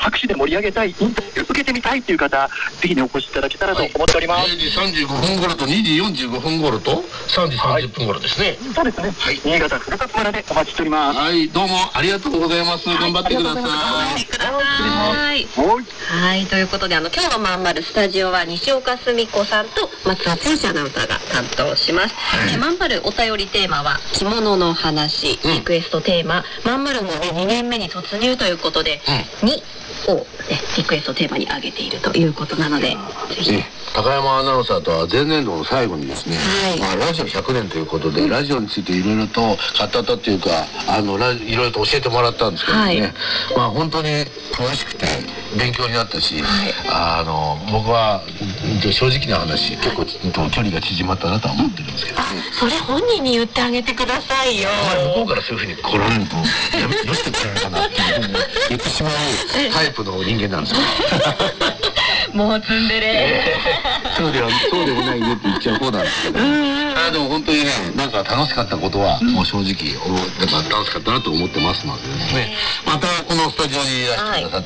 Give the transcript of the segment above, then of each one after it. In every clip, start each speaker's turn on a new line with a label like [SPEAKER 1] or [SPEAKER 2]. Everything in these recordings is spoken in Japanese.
[SPEAKER 1] 拍手で盛り上げたい、インタビュー受けてみたいという方、ぜひねお越しいただけたらと思っております。
[SPEAKER 2] 0時35分頃と2時45分頃と3時30分頃ですね。
[SPEAKER 1] そうですね。新潟古里村でお待ちしております。
[SPEAKER 2] はい、どうもありがとうございます。頑張ってください。
[SPEAKER 3] はい、ということで今日のまんまるスタジオは西岡澄子さんと松田剛アナウンサーが担当します。まんまるお便りテーマは着物の話、リクエストテーマまんまるも2年目に突入ということで、2を、ね、リクエストテーマに挙げているということなので、ぜひ
[SPEAKER 2] 高山アナウンサーとは前年度の最後にですね、ラジオ100年ということでラジオについていろいろと語ったっていうかいろいろと教えてもらったんですけどね、本当に詳しくて勉強になったし、僕は正直な話結構距離が縮まったなとは思ってるんですけど、
[SPEAKER 3] それ本人に言ってあげてくださいよ。
[SPEAKER 2] 向こうからそういうふうに来られるとよしてくれるかなっていうふうに言ってしまうタイプの人間なんですよ。
[SPEAKER 3] もうツンデレ。
[SPEAKER 2] そうでもないねって言っちゃう方なんですけど、でも本当にね、なんか楽しかったことはもう正直楽しかったなと思ってますのでですね、またこのスタジオにいらしてくださって、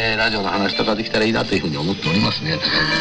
[SPEAKER 2] ラジオの話とかできたらいいなというふうに思っておりますね。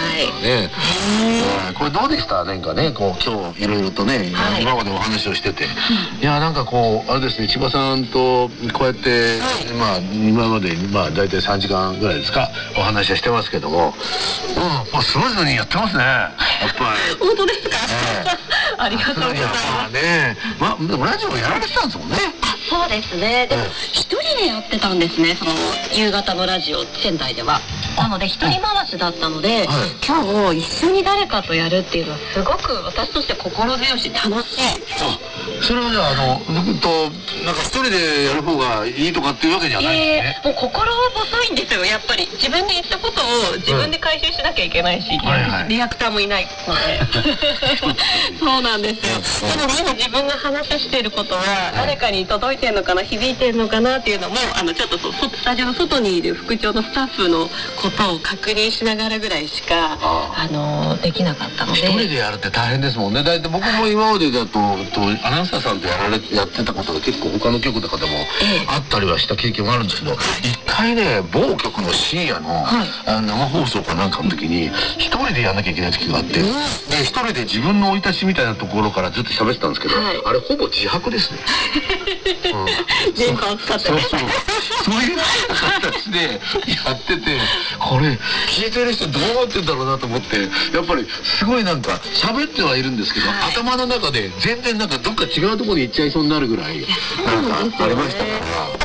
[SPEAKER 2] これどうでした？なんかね、こう今日いろいろとね、今までお話をしてて、いやなんかこうあれですね、千葉さんとこうやって今までだいたい3時間ぐらいですかお話はしてますけども、スムーズにやってますね。やっぱり。
[SPEAKER 3] 本当ですか？ありがとうございます。
[SPEAKER 2] でもラジオやられてたんですもんね。
[SPEAKER 3] そうですね。でも一人でやってたんですね。その夕方のラジオ仙台では。なので一人回しだったので、今日一緒に誰かとやるっていうのはすごく私として心強いし楽しい。
[SPEAKER 2] それはじゃあなんか一人でやる方がいいとかっていうわけじゃないですね。
[SPEAKER 3] もう心細いんですよ。やっぱり自分で言ったことを自分で回収しなきゃいけないし、リアクターもいないので。そうなんですよ。なので今自分が話していることは誰かに届いてるのかな、響いてるのかなっていうのもちょっとスタジオの外にいる副長のスタッフのことを確認しながらぐらいしかできなかったので。
[SPEAKER 2] 一人でやるって大変ですもんね。だいたい僕も今までだとアナウンサーさんとやってたことが結構他の局とかでもあったりはした経験があるんですけど、一回ね某局の深夜の生放送かなんかの時に一人でやんなきゃいけない時があって、一人で自分の生い立ちみたいなところからずっと喋ってたんですけど、あれほぼ自白ですね。
[SPEAKER 3] 電波を使って。
[SPEAKER 2] そういう形でやってて、これ聞いてる人どうなってんだろうなと思って、やっぱりすごいなんか喋ってはいるんですけど、頭の中で全然なんかどっか違うところに行っちゃいそうになるぐらいなんかありましたから。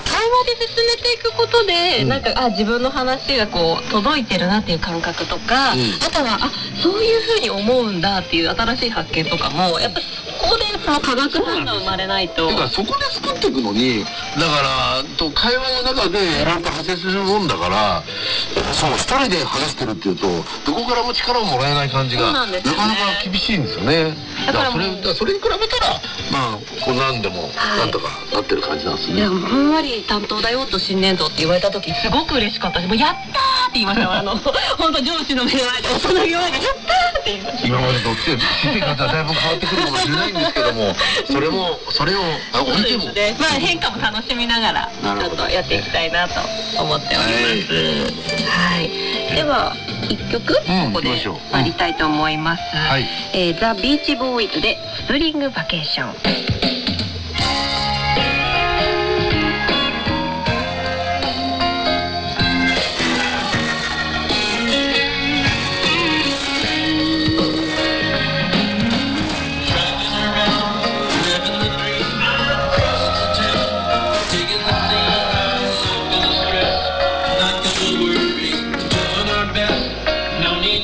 [SPEAKER 3] 会話で進めていくことで、なんか自分の話がこう届いてるなっていう感覚とか、あとはそういうふうに思うんだっていう新しい発見とかもやっぱりそこでその化学反応生まれないと。
[SPEAKER 2] だからそこで作っていくのに、だから会話の中でいろいろと派生するもんだから、そう一人で話してるっていうとどこからも力をもらえない感じがなかなか厳しいんですよね。だからそれに比べたらこう何でもなんとかなってる感じなんですね。
[SPEAKER 3] いや、ふんわり担当だよと新年度って言われた時すごく嬉しかったし、もうやったーって言いました。本当上司の目の前で大人の前でやったーって言いました。
[SPEAKER 2] 今までとって私生活はだいぶ変わってくるかもしれないんですけども、それを置いても
[SPEAKER 3] 変化も楽しみながらちょっとやっていきたいなと思っております。では1曲ここでやりたいと思います。ザ・ビーチボーイズでスプリングバケーション。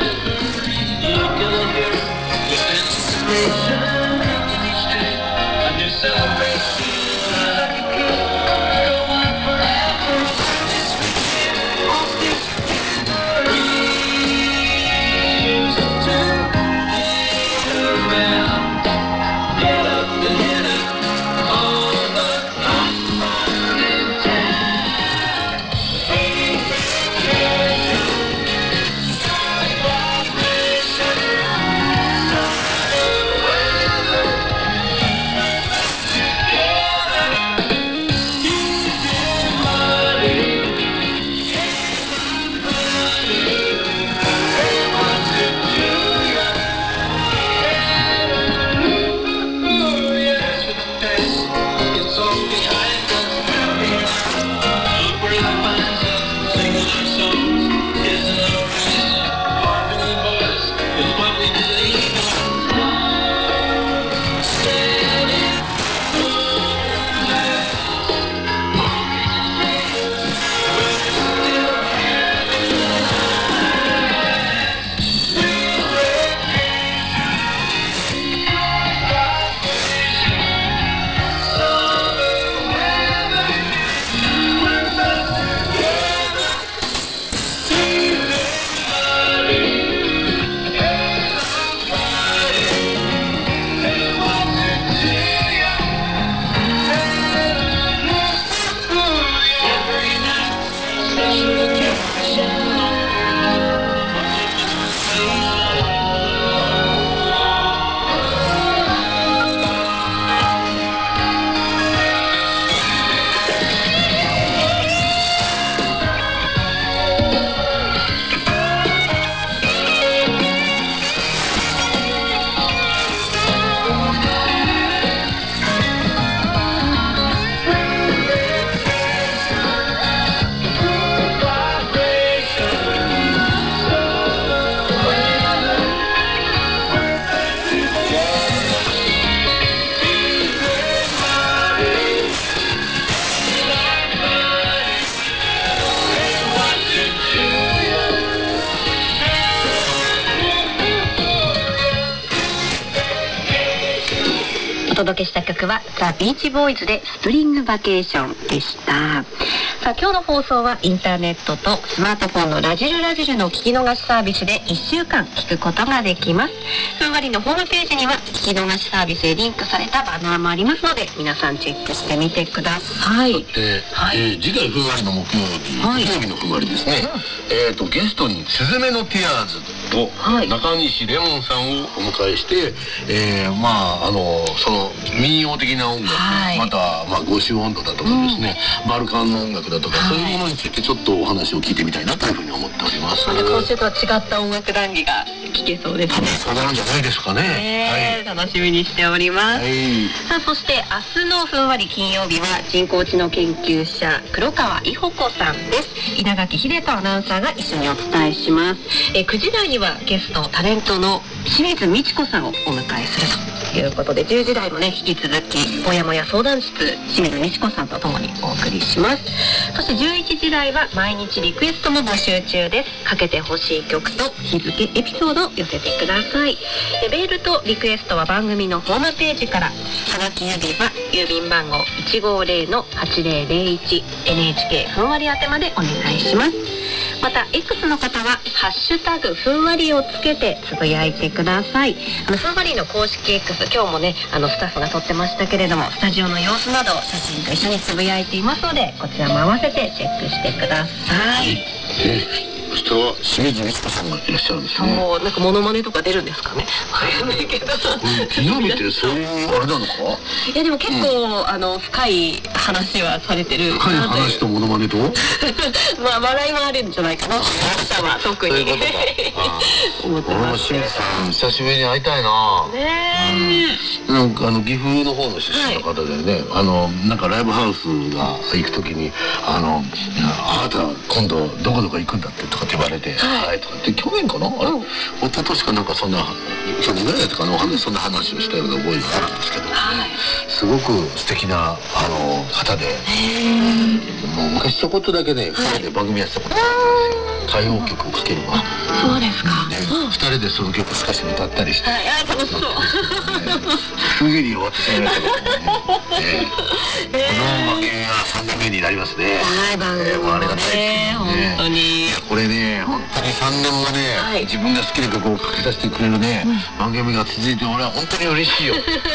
[SPEAKER 4] Anticipation,
[SPEAKER 3] 届けした曲はザ・ビーチボーイズでスプリングバケーションでした。さあ今日の放送はインターネットとスマートフォンのラジルの聞き逃しサービスで1週間聞くことができます。ふんわりのホームページには聞き逃しサービスへリンクされたバナーもありますので、皆さんチェックしてみてください。
[SPEAKER 2] 次回ふんわりの木曜日のふんわりですね、ゲストにスズメのティアーズと中西レモンさんをお迎えして、その民謡的な音楽、また五州音頭だとかですね、バルカンの音楽だとか、そういうものについてちょっとお話を聞いてみたいなというふうに思っております。
[SPEAKER 3] 今週とは違った音楽談義が聞けそうですね。
[SPEAKER 2] そうなるんじゃないですかね。
[SPEAKER 3] 楽しみにしております。さあそして明日のふんわり金曜日は人工知能研究者黒川伊保子さんです。稲垣秀人アナウンサーが一緒にお伝えします。9時台にはゲストタレントの清水美智子さんをお迎えするということで、10時台もね引き続きもやもや相談室清水美智子さんとともにお送りします。そして11時台は毎日リクエストも募集中です。かけてほしい曲と日付エピソードを寄せてください。メールとリクエストは番組のホームページから、はがき郵便は郵便番号 150-8001 NHK ふんわり宛てまでお願いします。また X の方はハッシュタグふんわりをつけてつぶやいてください。ふんわりの公式 X、 今日もねスタッフが撮ってましたけれども、スタジオの様子など写真と一緒につぶやいていますので、こちらも合わせてチェックしてください。
[SPEAKER 2] そしては清水美智子さんがいらっしゃるんですね。
[SPEAKER 3] そう、なんかモノマネとか出るんですかね。わかんないけど。
[SPEAKER 2] 金曜日ってそういうあれなのか。
[SPEAKER 3] いやでも結構、深い話はされてる。
[SPEAKER 2] 深い話とモノマネと。
[SPEAKER 3] 笑いもあるんじゃないかな。明日は特に。
[SPEAKER 2] そういうことか。俺も清水さん久しぶりに会いたいな。なんか岐阜の方の出身の方でね、なんかライブハウスが行くときにあなた今度どこどこ行くんだってとかって言われて、はいとかって去年かな、一昨年かなんかそんな去年ぐらいとかのお話、そんな話をしたような覚えがあるんですけど、すごく素敵な方で、もう昔ちょこっとだけね2人で番組やってたことがあるんですよ。歌謡曲をかけるわ。
[SPEAKER 3] そうですか。
[SPEAKER 2] 2人でその曲少し歌ったりして、
[SPEAKER 3] 楽しそう。
[SPEAKER 2] すぐに終わってしまいましたけどもね。この番組は3年目になりますね。
[SPEAKER 3] 番組も
[SPEAKER 2] ありがたいですね。
[SPEAKER 3] 本当に
[SPEAKER 2] これね、本当に3年もね、自分が好きな曲をかけさせてくれるね、番組が続いて、俺は本当に嬉しいよ。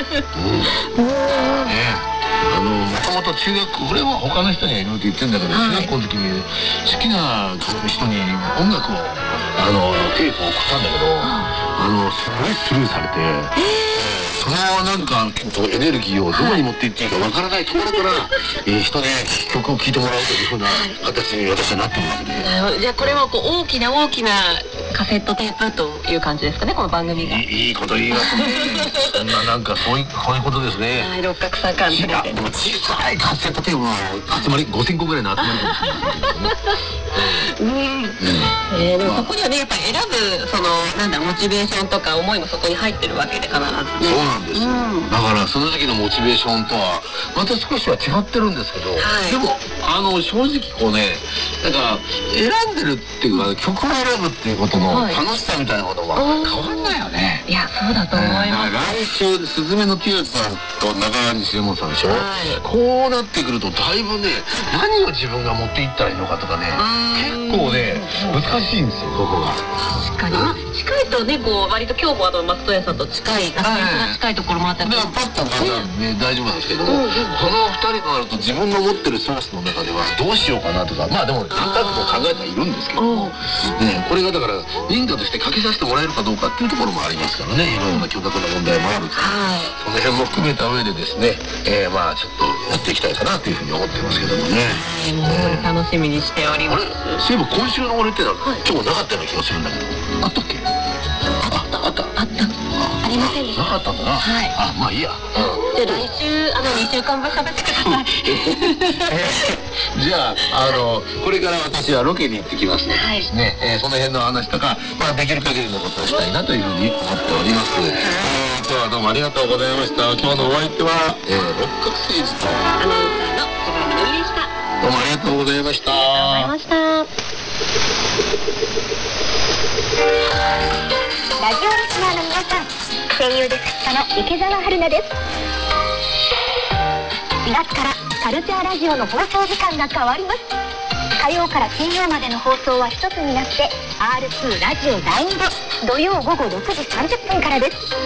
[SPEAKER 2] もともと中学、俺は他の人にはいろいろと言ってるんだけど、中学校の時に好きな人に音楽をテープを送ったんだけど、すごいスルーされて。そのなんかエネルギーをどこに持っていっていいかわからないところから、人に曲を聴いてもらうというふうな形に私はなってるわけで。
[SPEAKER 3] じゃあこれは大きなカセットテープという感じですかね、この番組が。
[SPEAKER 2] いいこと言いますね。そんななんかそういうことですね。
[SPEAKER 3] 六角さん感じで。
[SPEAKER 2] でも小さいカセットテープの集まり5000個ぐらいの集まりかもしれないけどね。
[SPEAKER 3] でもそこにはねやっぱり選ぶモチベーションとか思いもそこに入ってるわけで必ずね。
[SPEAKER 2] そうなんですよ。だからその時のモチベーションとはまた少しは違ってるんですけど、でも正直こうね、なんか選んでるっていうか曲を選ぶっていうことの楽しさみたいなことは変わんないよね。
[SPEAKER 3] いやそうだと思います。
[SPEAKER 2] 来週スズメのティアさんと中西レモンさんでしょ。こうなってくるとだいぶね、何を自分が持っていったらいいのかとかね、結構ね難しいんですよ、ここが。
[SPEAKER 3] 確かに、近いとね、割と今日も松任谷さんと近い、近いところもあったりとか、
[SPEAKER 2] パッとね大丈夫なんですけども、この2人となると自分の持ってるソースの中ではどうしようかなとか、でも何回も考えてはいるんですけども、これがだから認可としてかけさせてもらえるかどうかっていうところもありますからね、いろいろな許諾の問題もあるから、その辺も含めた上でですね、ちょっとやっていきたいかなというふうに思ってますけどもね。
[SPEAKER 3] 楽しみにしております。
[SPEAKER 2] そういえば今週の俺ってのは今日なかったような気がするんだけど、あったっけ？あった
[SPEAKER 3] ありませんでした。
[SPEAKER 2] なかったんだな。まあいいや。
[SPEAKER 3] じゃあ来週2週間分喋ってください。
[SPEAKER 2] じゃあこれから私はロケに行ってきますのでですね、その辺の話とかできる限りのことをしたいなというふうに思っております。今日はどうもありがとうございました。今日のお相手は六角誠児と
[SPEAKER 3] アナウンサーの柴田美でした。
[SPEAKER 2] どうもありがとうございました。
[SPEAKER 3] ありがとうございました。
[SPEAKER 4] ラジオリスナーの皆さん、声優で作家の池澤春菜です。 4月からカルチャーラジオの放送時間が変わります。火曜から金曜までの放送は一つになって R2 ラジオ第2で土曜午後6時30分からです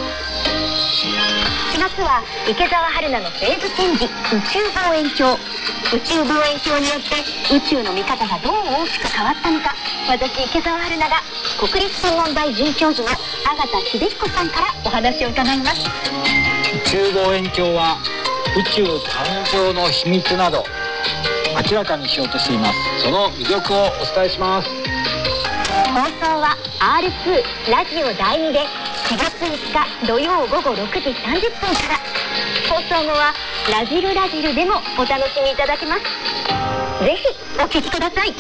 [SPEAKER 4] 。4月は池澤春菜のフェーズチェンジ、宇宙望遠鏡。宇宙望遠鏡によって宇宙の見方がどう大きく変わったのか、私池澤春菜が国立天文台准教授の阿形秀彦さんからお話を伺います。
[SPEAKER 5] 宇宙望遠鏡は宇宙誕生の秘密など明らかにしようとしています。その魅力をお伝えします。
[SPEAKER 4] 放送は R2 ラジオ第2で4月5日土曜午後6時30分から。放送後はラジルラジルでもお楽しみいただけます。ぜひお聞きください。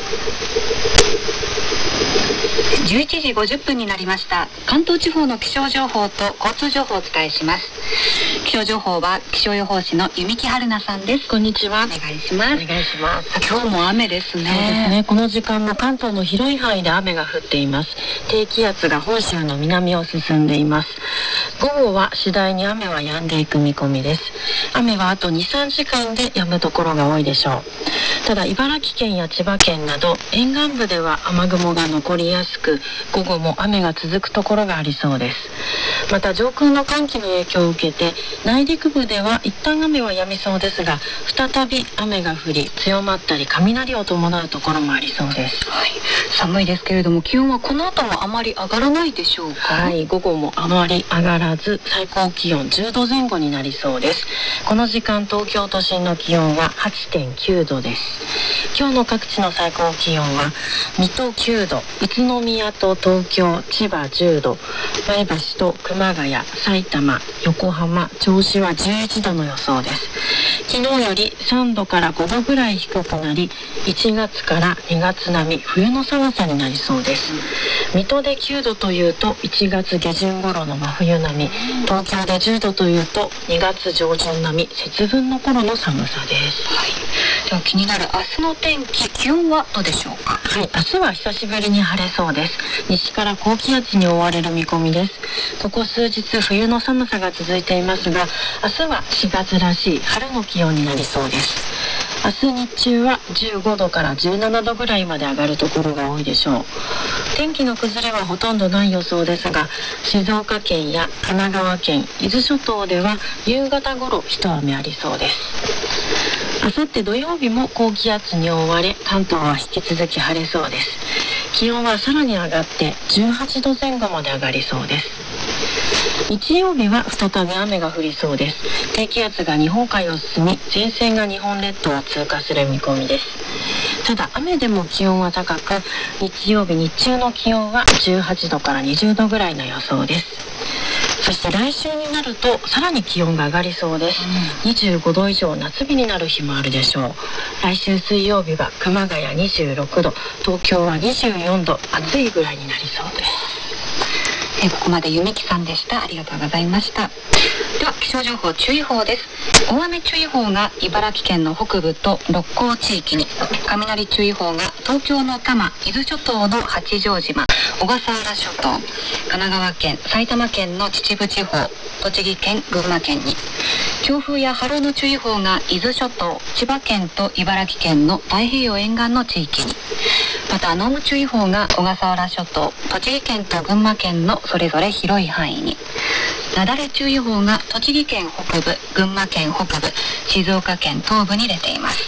[SPEAKER 6] 11時50分になりました。関東地方の気象情報と交通情報をお伝えします。気象情報は気象予報士の弓木春菜さんです。
[SPEAKER 3] こんにちは。
[SPEAKER 6] お願いします。
[SPEAKER 3] お願いします。
[SPEAKER 6] 今日も雨ですね。
[SPEAKER 3] そうですね。この時間も関東の広い範囲で雨が降っています。低気圧が本州の南を進んでいます。午後は次第に雨は止んでいく見込みです。雨はあと 2,3 時間で止むところが多いでしょう。ただ茨城県や千葉県など沿岸部では雨雲が残りやすく、午後も雨が続くところがありそうです。また上空の寒気の影響を受けて内陸部では一旦雨は止みそうですが、再び雨が降り強まったり雷を伴うところもありそうです。
[SPEAKER 6] はい、寒いですけれども気温はこの後もあまり上がらないでしょうか。
[SPEAKER 3] はい、午後もあまり上がらず最高気温10度前後になりそうです。この時間東京都心の気温は 8.9 度です。今日の各地の最高気温は水戸9度、宇都宮と東京、千葉10度、前橋と熊谷、埼玉、横浜、銚子は11度の予想です。昨日より3度から5度ぐらい低くなり、1月から2月並み冬の寒さになりそうです。水戸で9度というと1月下旬頃の真冬並み、東京で10度というと2月上旬並み、節分の頃の寒さです。
[SPEAKER 6] はい、では気になる明日の天気、気温はどうでしょうか。
[SPEAKER 3] はい、明日は久しぶりに晴れそうです。西から高気圧に覆われる見込みです。ここ数日冬の寒さが続いていますが、明日は4月らしい春の気温になりそうです。明日日中は15度から17度ぐらいまで上がるところが多いでしょう。天気の崩れはほとんどない予想ですが、静岡県や神奈川県、伊豆諸島では夕方頃一雨ありそうです。あさって土曜日も高気圧に覆われ、関東は引き続き晴れそうです。気温はさらに上がって18度前後まで上がりそうです。日曜日は再び雨が降りそうです。低気圧が日本海を進み、前線が日本列島を通過する見込みです。ただ雨でも気温は高く、日曜日日中の気温は18度から20度ぐらいの予想です。そして来週になるとさらに気温が上がりそうです。25度以上夏日になる日もあるでしょう。来週水曜日は熊谷26度、東京は24度、暑いぐらいになりそうです。
[SPEAKER 6] ここまで弓木さんでした。ありがとうございました。では気象情報注意報です。大雨注意報が茨城県の北部と六甲地域に、雷注意報が東京の多摩、伊豆諸島の八丈島、小笠原諸島、神奈川県、埼玉県の秩父地方、栃木県、群馬県に、強風や波浪の注意報が伊豆諸島、千葉県と茨城県の太平洋沿岸の地域に、また濃霧注意報が小笠原諸島、栃木県と群馬県のそれぞれ広い範囲に、雪崩注意報が栃木県北部、群馬県北部、静岡県東部に出ています。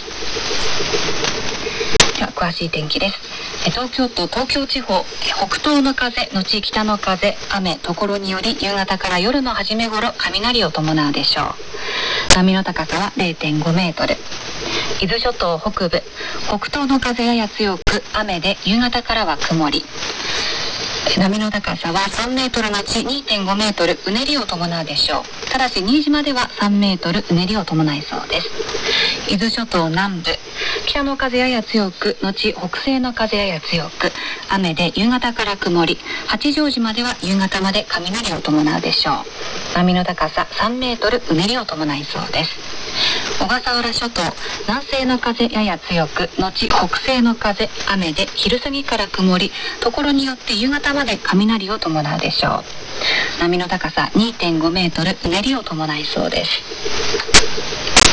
[SPEAKER 6] では詳しい天気です。東京都東京地方、北東の風のち北の風、雨ところにより夕方から夜の初め頃雷を伴うでしょう。波の高さは 0.5 メートル。伊豆諸島北部、北東の風やや強く雨で夕方からは曇り。波の高さは3メートルのち 2.5 メートル、うねりを伴うでしょう。ただし新島では3メートルうねりを伴いそうです。伊豆諸島南部、北の風やや強く後北西の風やや強く雨で夕方から曇り。八丈島では夕方まで雷を伴うでしょう。波の高さ3メートル、うねりを伴いそうです。小笠原諸島、南西の風やや強く後北西の風、雨で昼過ぎから曇り。ところによって夕方まで雷を伴うでしょう。波の高さ 2.5 メートル、うねりを伴いそうです。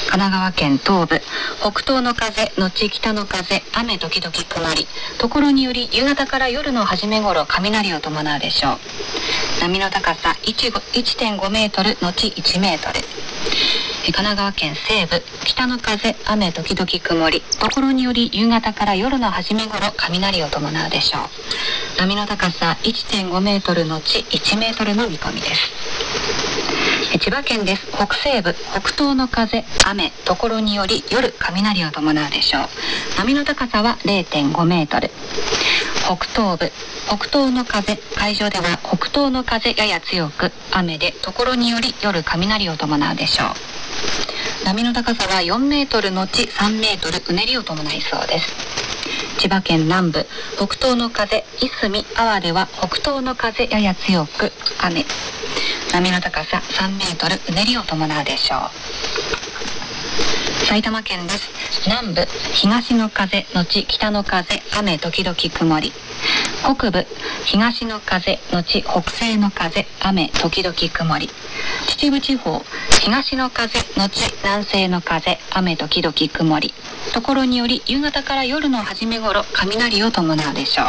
[SPEAKER 6] 神奈川県東部、北東の風のち北の風、雨時々曇り、ところにより夕方から夜の初め頃雷を伴うでしょう。波の高さ 1.5 メートルのち1メートル。神奈川県西部、北の風、雨時々曇り、ところにより夕方から夜の初め頃雷を伴うでしょう。波の高さ 1.5 メートルのち1メートルの見込みです。千葉県です。北西部、北東の風、雨、ところにより夜雷を伴うでしょう。波の高さは 0.5 メートル。北東部、北東の風、海上では北東の風やや強く雨で、ところにより夜雷を伴うでしょう。波の高さは4メートルのち3メートル、うねりを伴いそうです。千葉県南部、北東の風、いすみ、安房では北東の風やや強く雨、波の高さ3メートル、うねりを伴うでしょう。埼玉県です。南部、東の風のち北の風、雨時々曇り。北部、東の風のち北西の風、雨時々曇り。秩父地方、東の風のち南西の風、雨時々曇り。ところにより夕方から夜の初め頃雷を伴うでしょう。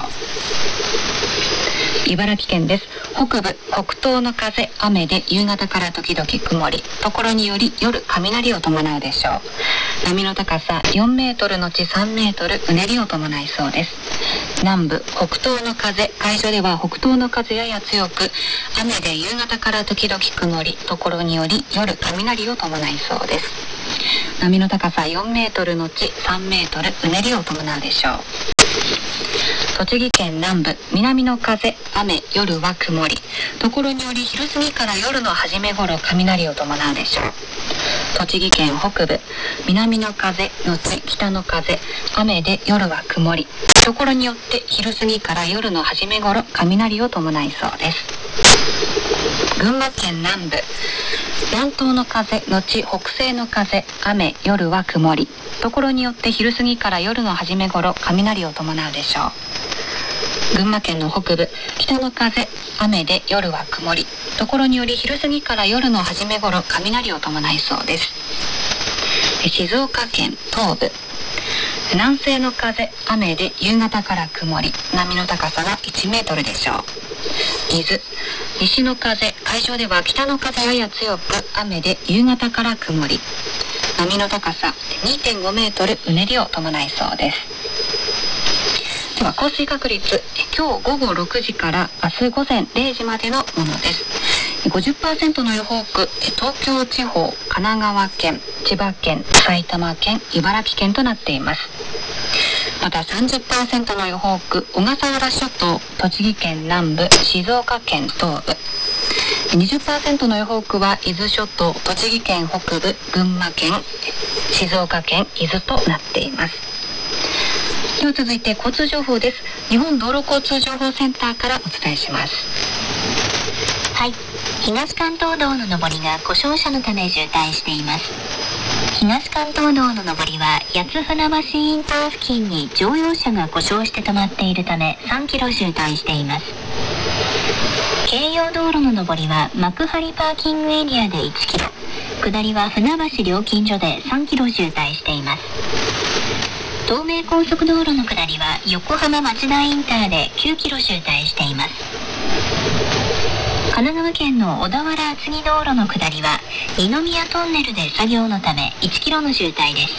[SPEAKER 6] 茨城県です。北部、北東の風、雨で夕方から時々曇り、ところにより夜雷を伴うでしょう。波の高さ4メートルのち3メートル、うねりを伴いそうです。南部、北東の風、海上では北東の風やや強く雨で夕方から時々曇り、ところにより夜雷を伴いそうです。波の高さ4メートルのち3メートル、うねりを伴うでしょう。栃木県南部、南の風、雨、夜は曇り、ところにより昼過ぎから夜の初め頃雷を伴うでしょう。栃木県北部、南の風のち北の風、雨で夜は曇り、ところによって昼過ぎから夜の初め頃雷を伴いそうです。群馬県南部、南東の風のち北西の風、雨、夜は曇り、ところによって昼過ぎから夜の初め頃雷を伴うでしょう。群馬県の北部、北の風、雨で夜は曇り、ところにより昼過ぎから夜の初め頃雷を伴いそうです。静岡県東部、南西の風、雨で夕方から曇り、波の高さは1メートルでしょう。伊豆、西の風、海上では北の風やや強く雨で夕方から曇り、波の高さ 2.5 メートル、うねりを伴いそうです。では降水確率、今日午後6時から明日午前0時までのものです。50% の予報区、東京地方、神奈川県、千葉県、埼玉県、茨城県となっています。また 30% の予報区、小笠原諸島、栃木県南部、静岡県東部。20% の予報区は伊豆諸島、栃木県北部、群馬県、静岡県、伊豆となっています。では続いて交通情報です。日本道路交通情報センターからお伝えします。
[SPEAKER 4] はい、東関東道の上りが故障車のため渋滞しています。東関東道の上りは八津船橋インター付近に乗用車が故障して止まっているため3キロ渋滞しています。京葉道路の上りは幕張パーキングエリアで1キロ、下りは船橋料金所で3キロ渋滞しています。東名高速道路の下りは横浜町田インターで9キロ渋滞しています。神奈川県の小田原厚木道路の下りは二宮トンネルで作業のため1キロの渋滞です。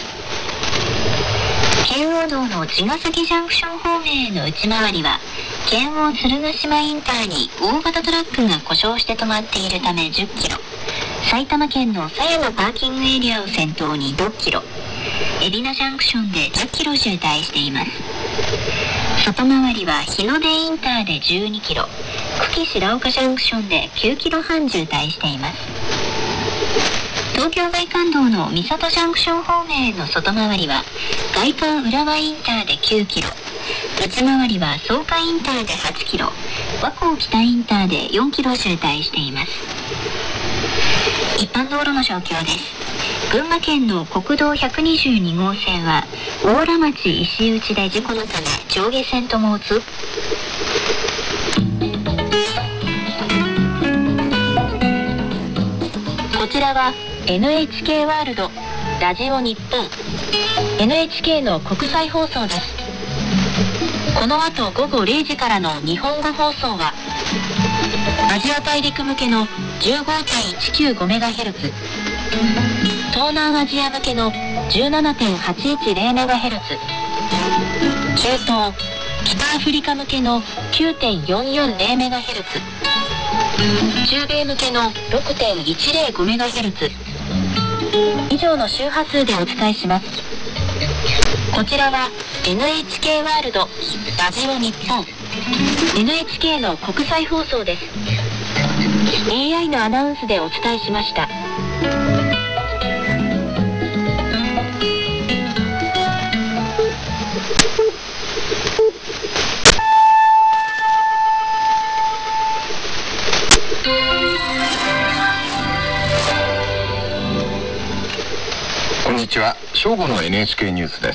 [SPEAKER 4] 圏央道の茅ヶ崎ジャンクション方面への内回りは圏央鶴ヶ島インターに大型トラックが故障して止まっているため10キロ、埼玉県の狭山パーキングエリアを先頭に6キロ、海老名ジャンクションで10キロ渋滞しています。外回りは日の出インターで12キロ、久喜白岡ジャンクションで9キロ半渋滞しています。東京外環道の三郷ジャンクション方面への外回りは外環浦和インターで9キロ、内回りは草加インターで8キロ、和光北インターで4キロ渋滞しています。一般道路の状況です。群馬県の国道122号線は大良町石内で事故のため上下線とも通こちらは NHK ワールドラジオ日本 NHK の国際放送です。この後午後0時からの日本語放送はアジア大陸向けの 15.195MHz、 東南アジア向けの 17.810MHz、 中東北アフリカ向けの 9.440MHz、 中米向けの 6.105MHz 以上の周波数でお伝えします。こちらは NHK ワールドラジオ日本 NHK の国際放送です。 AI のアナウンスでお伝えしました。
[SPEAKER 2] こんにちは。正午の NHK ニュースです。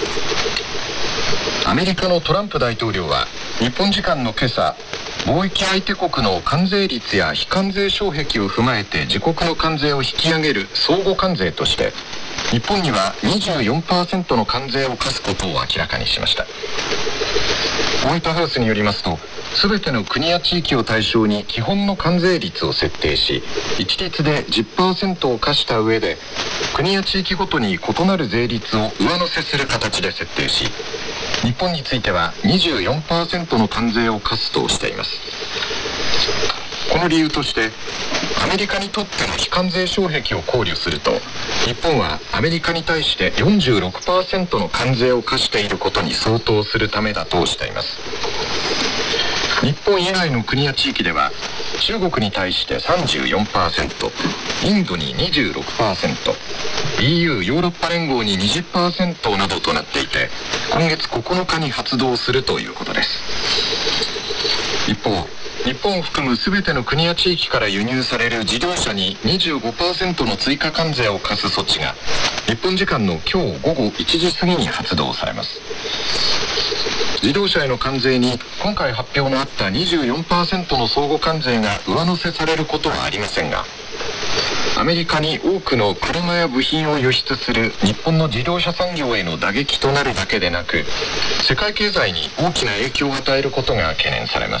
[SPEAKER 2] アメリカのトランプ大統領は日本時間の今朝、貿易相手国の関税率や非関税障壁を踏まえて自国の関税を引き上げる相互関税として日本には 24% の関税を課すことを明らかにしました。ホワイトハウスによりますと、全ての国や地域を対象に基本の関税率を設定し、一律で 10% を課した上で国や地域ごとに異なる税率を上乗せする形で設定し、日本については 24% の関税を課すとしています。この理由として、アメリカにとっての非関税障壁を考慮すると、日本はアメリカに対して 46% の関税を課していることに相当するためだとしています。日本以外の国や地域では、中国に対して 34%、インドに 26%、EU ヨーロッパ連合に 20% などとなっていて、今月9日に発動するということです。一方、日本を含む全ての国や地域から輸入される自動車に 25% の追加関税を課す措置が日本時間の今日午後1時過ぎに発動されます。自動車への関税に今回発表のあった 24% の相互関税が上乗せされることはありませんが、アメリカに多くの車や部品を輸出する日本の自動車産業への打撃となるだけでなく、世界経済に大きな影響を与えることが懸念されます。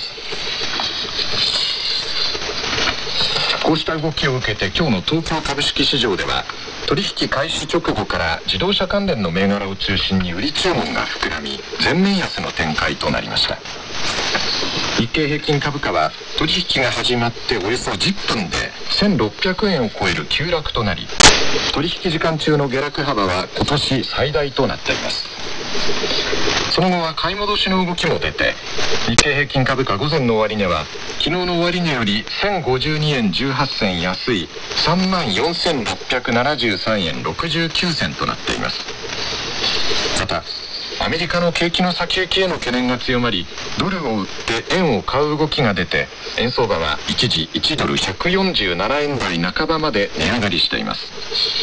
[SPEAKER 2] こうした動きを受けて今日の東京株式市場では、取引開始直後から自動車関連の銘柄を中心に売り注文が膨らみ、全面安の展開となりました。日経平均株価は取引が始まっておよそ10分で1600円を超える急落となり、取引時間中の下落幅は今年最大となっています。その後は買い戻しの動きも出て、日経平均株価午前の終値は昨日の終値より1052円18銭安い 34,673 円69銭となっています。またアメリカの景気の先行きへの懸念が強まり、ドルを売って円を買う動きが出て、円相場は一時1ドル147円台半ばまで値上がりしています。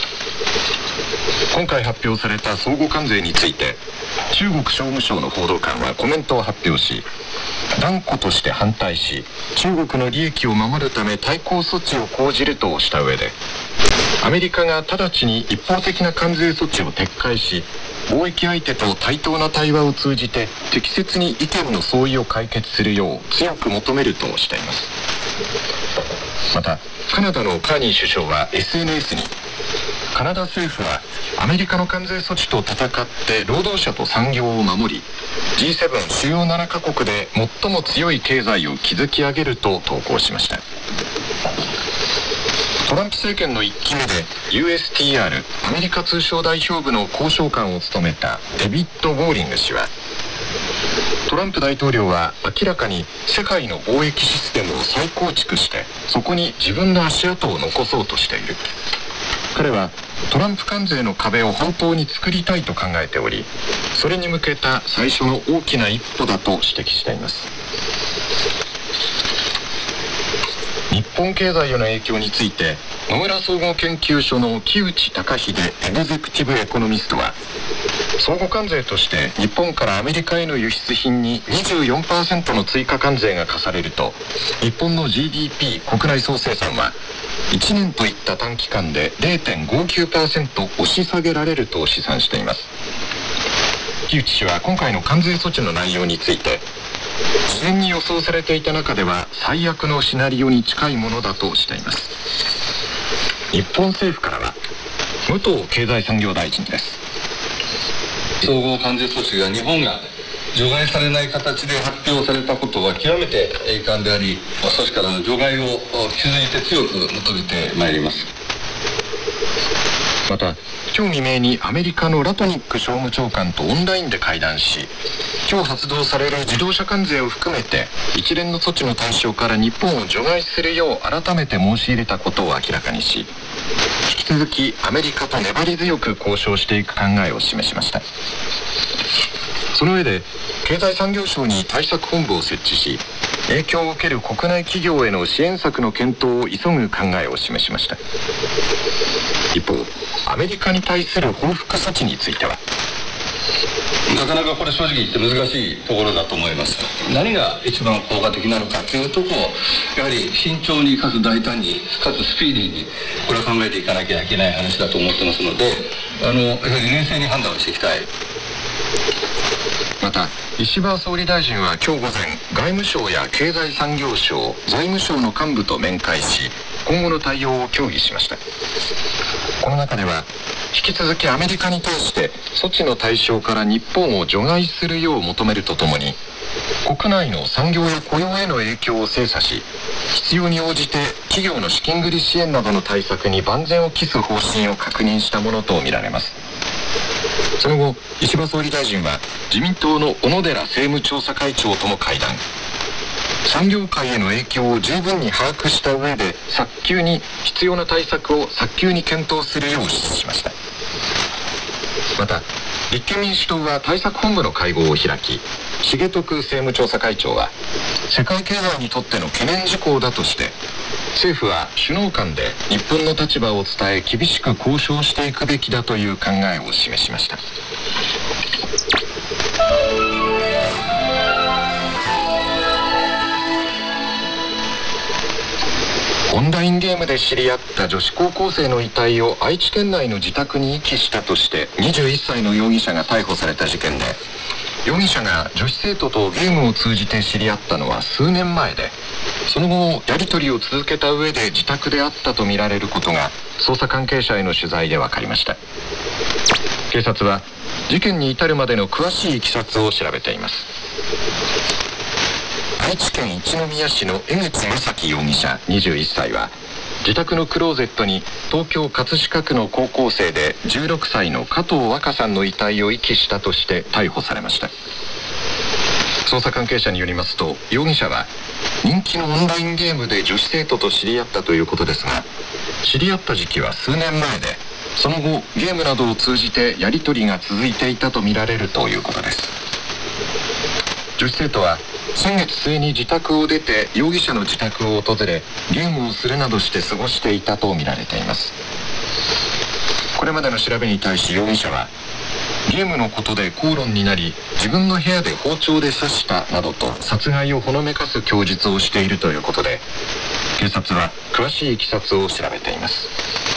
[SPEAKER 2] 今回発表された相互関税について、中国商務省の報道官はコメントを発表し、断固として反対し、中国の利益を守るため対抗措置を講じるとした上で、アメリカが直ちに一方的な関税措置を撤回し、貿易相手と対等な対話を通じて適切に意見の相違を解決するよう強く求めるとしています。またカナダのカーニー首相は SNS に、カナダ政府はアメリカの関税措置と戦って労働者と産業を守り、 G7 主要7カ国で最も強い経済を築き上げると投稿しました。トランプ政権の1期目で USTR アメリカ通商代表部の交渉官を務めたデビッド・ウォーリング氏は、トランプ大統領は明らかに世界の貿易システムを再構築して、そこに自分の足跡を残そうとしている。彼はトランプ関税の壁を本当に作りたいと考えており、それに向けた最初の大きな一歩だと指摘しています。日本経済への影響について、野村総合研究所の木内隆秀エグゼクティブエコノミストは、
[SPEAKER 7] 相互関税として日本からアメリカへの輸出品に 24% の追加関税が課されると、日本の GDP 国内総生産は1年といった短期間で 0.59% 押し下げられると試算しています。木内氏は今回の関税措置の内容について、事前に予想されていた中では最悪のシナリオに近いものだとしています。日本政府からは武藤経済産業大臣です。
[SPEAKER 2] 総合関税措置が日本が除外されない形で発表されたことは極めて遺憾であり、組織からの除外を引き続いて強く求めてまいります。
[SPEAKER 7] また今日未明にアメリカのラトニック商務長官とオンラインで会談し、今日発動される自動車関税を含めて一連の措置の対象から日本を除外するよう改めて申し入れたことを明らかにし、引き続きアメリカと粘り強く交渉していく考えを示しました。その上で経済産業省に対策本部を設置し、影響を受ける国内企業への支援策の検討を急ぐ考えを示しました。一方、アメリカに対する報復措置については、
[SPEAKER 2] なかなかこれ正直言って難しいところだと思います。何が一番効果的なのかというところをやはり慎重にかつ大胆にかつスピーディーにこれは考えていかなきゃいけない話だと思ってますので、やはり冷静に判断をしていきたい。
[SPEAKER 7] また石破総理大臣は今日午前、外務省や経済産業省、財務省の幹部と面会し、今後の対応を協議しました。この中では引き続きアメリカに対して措置の対象から日本を除外するよう求めるとともに、国内の産業や雇用への影響を精査し、必要に応じて企業の資金繰り支援などの対策に万全を期す方針を確認したものとみられます。その後、石破総理大臣は自民党の小野寺政務調査会長とも会談。産業界への影響を十分に把握した上で必要な対策を早急に検討するよう指示しました。また立憲民主党は対策本部の会合を開き、重徳政務調査会長は世界経済にとっての懸念事項だとして、政府は首脳間で日本の立場を伝え厳しく交渉していくべきだという考えを示しました。オンラインゲームで知り合った女子高校生の遺体を愛知県内の自宅に遺棄したとして21歳の容疑者が逮捕された事件で、容疑者が女子生徒とゲームを通じて知り合ったのは数年前で、その後もやり取りを続けた上で自宅であったとみられることが捜査関係者への取材で分かりました。警察は事件に至るまでの詳しい経緯を調べています。愛知県一宮市の江口正樹容疑者21歳は、自宅のクローゼットに東京葛飾区の高校生で16歳の加藤和香さんの遺体を遺棄したとして逮捕されました。捜査関係者によりますと、容疑者は人気のオンラインゲームで女子生徒と知り合ったということですが、知り合った時期は数年前で、その後ゲームなどを通じてやり取りが続いていたとみられるということです。女子生徒は先月末に自宅を出て容疑者の自宅を訪れ、ゲームをするなどして過ごしていたとみられています。これまでの調べに対し容疑者は、ゲームのことで口論になり自分の部屋で包丁で刺したなどと殺害をほのめかす供述をしているということで、警察は詳しいいきさつを調べています。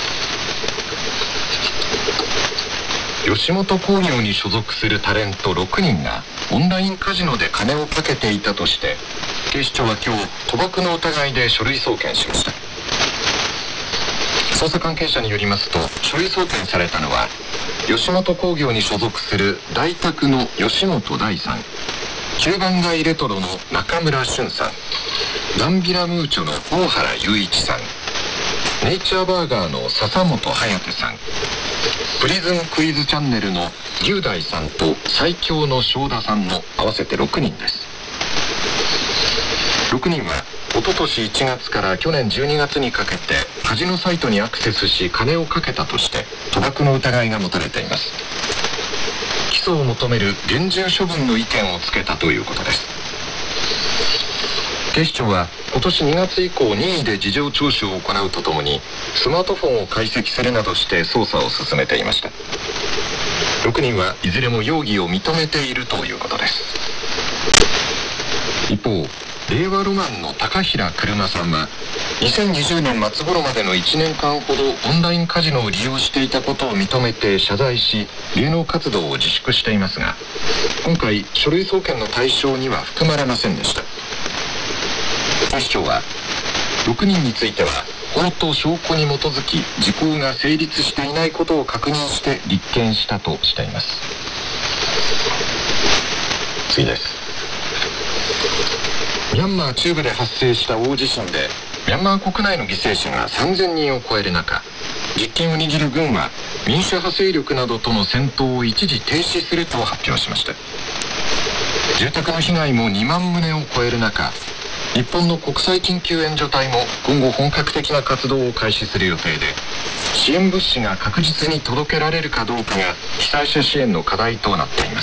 [SPEAKER 7] 吉本興業に所属するタレント6人がオンラインカジノで金をかけていたとして、警視庁は今日賭博の疑いで書類送検しました。捜査関係者によりますと、書類送検されたのは吉本興業に所属する大宅の吉本大さん、9番街レトロの中村俊さん、ダンビラムーチョの大原雄一さん、ネイチャーバーガーの笹本颯さん、プリズンクイズチャンネルの龍大さんと最強の正田さんの合わせて6人です。6人はおととし1月から去年12月にかけてカジノサイトにアクセスし金をかけたとして賭博の疑いが持たれています。起訴を求める厳重処分の意見をつけたということです。警視庁は今年2月以降任意で事情聴取を行うとともにスマートフォンを解析するなどして捜査を進めていました。 6人はいずれも容疑を認めているということです。一方、令和ロマンの高平車さんは2020年末頃までの1年間ほどオンラインカジノを利用していたことを認めて謝罪し、芸能活動を自粛していますが、今回書類送検の対象には含まれませんでした。警視庁は6人については法と証拠に基づき時効が成立していないことを確認して立件したとしています。次です。ミャンマー中部で発生した大地震でミャンマー国内の犠牲者が3000人を超える中、実権を握る軍は民主派勢力などとの戦闘を一時停止すると発表しました。住宅の被害も2万棟を超える中、日本の国際緊急援助隊も今後本格的な活動を開始する予定で、支援物資が確実に届けられるかどうかが被災者支援の課題となっています。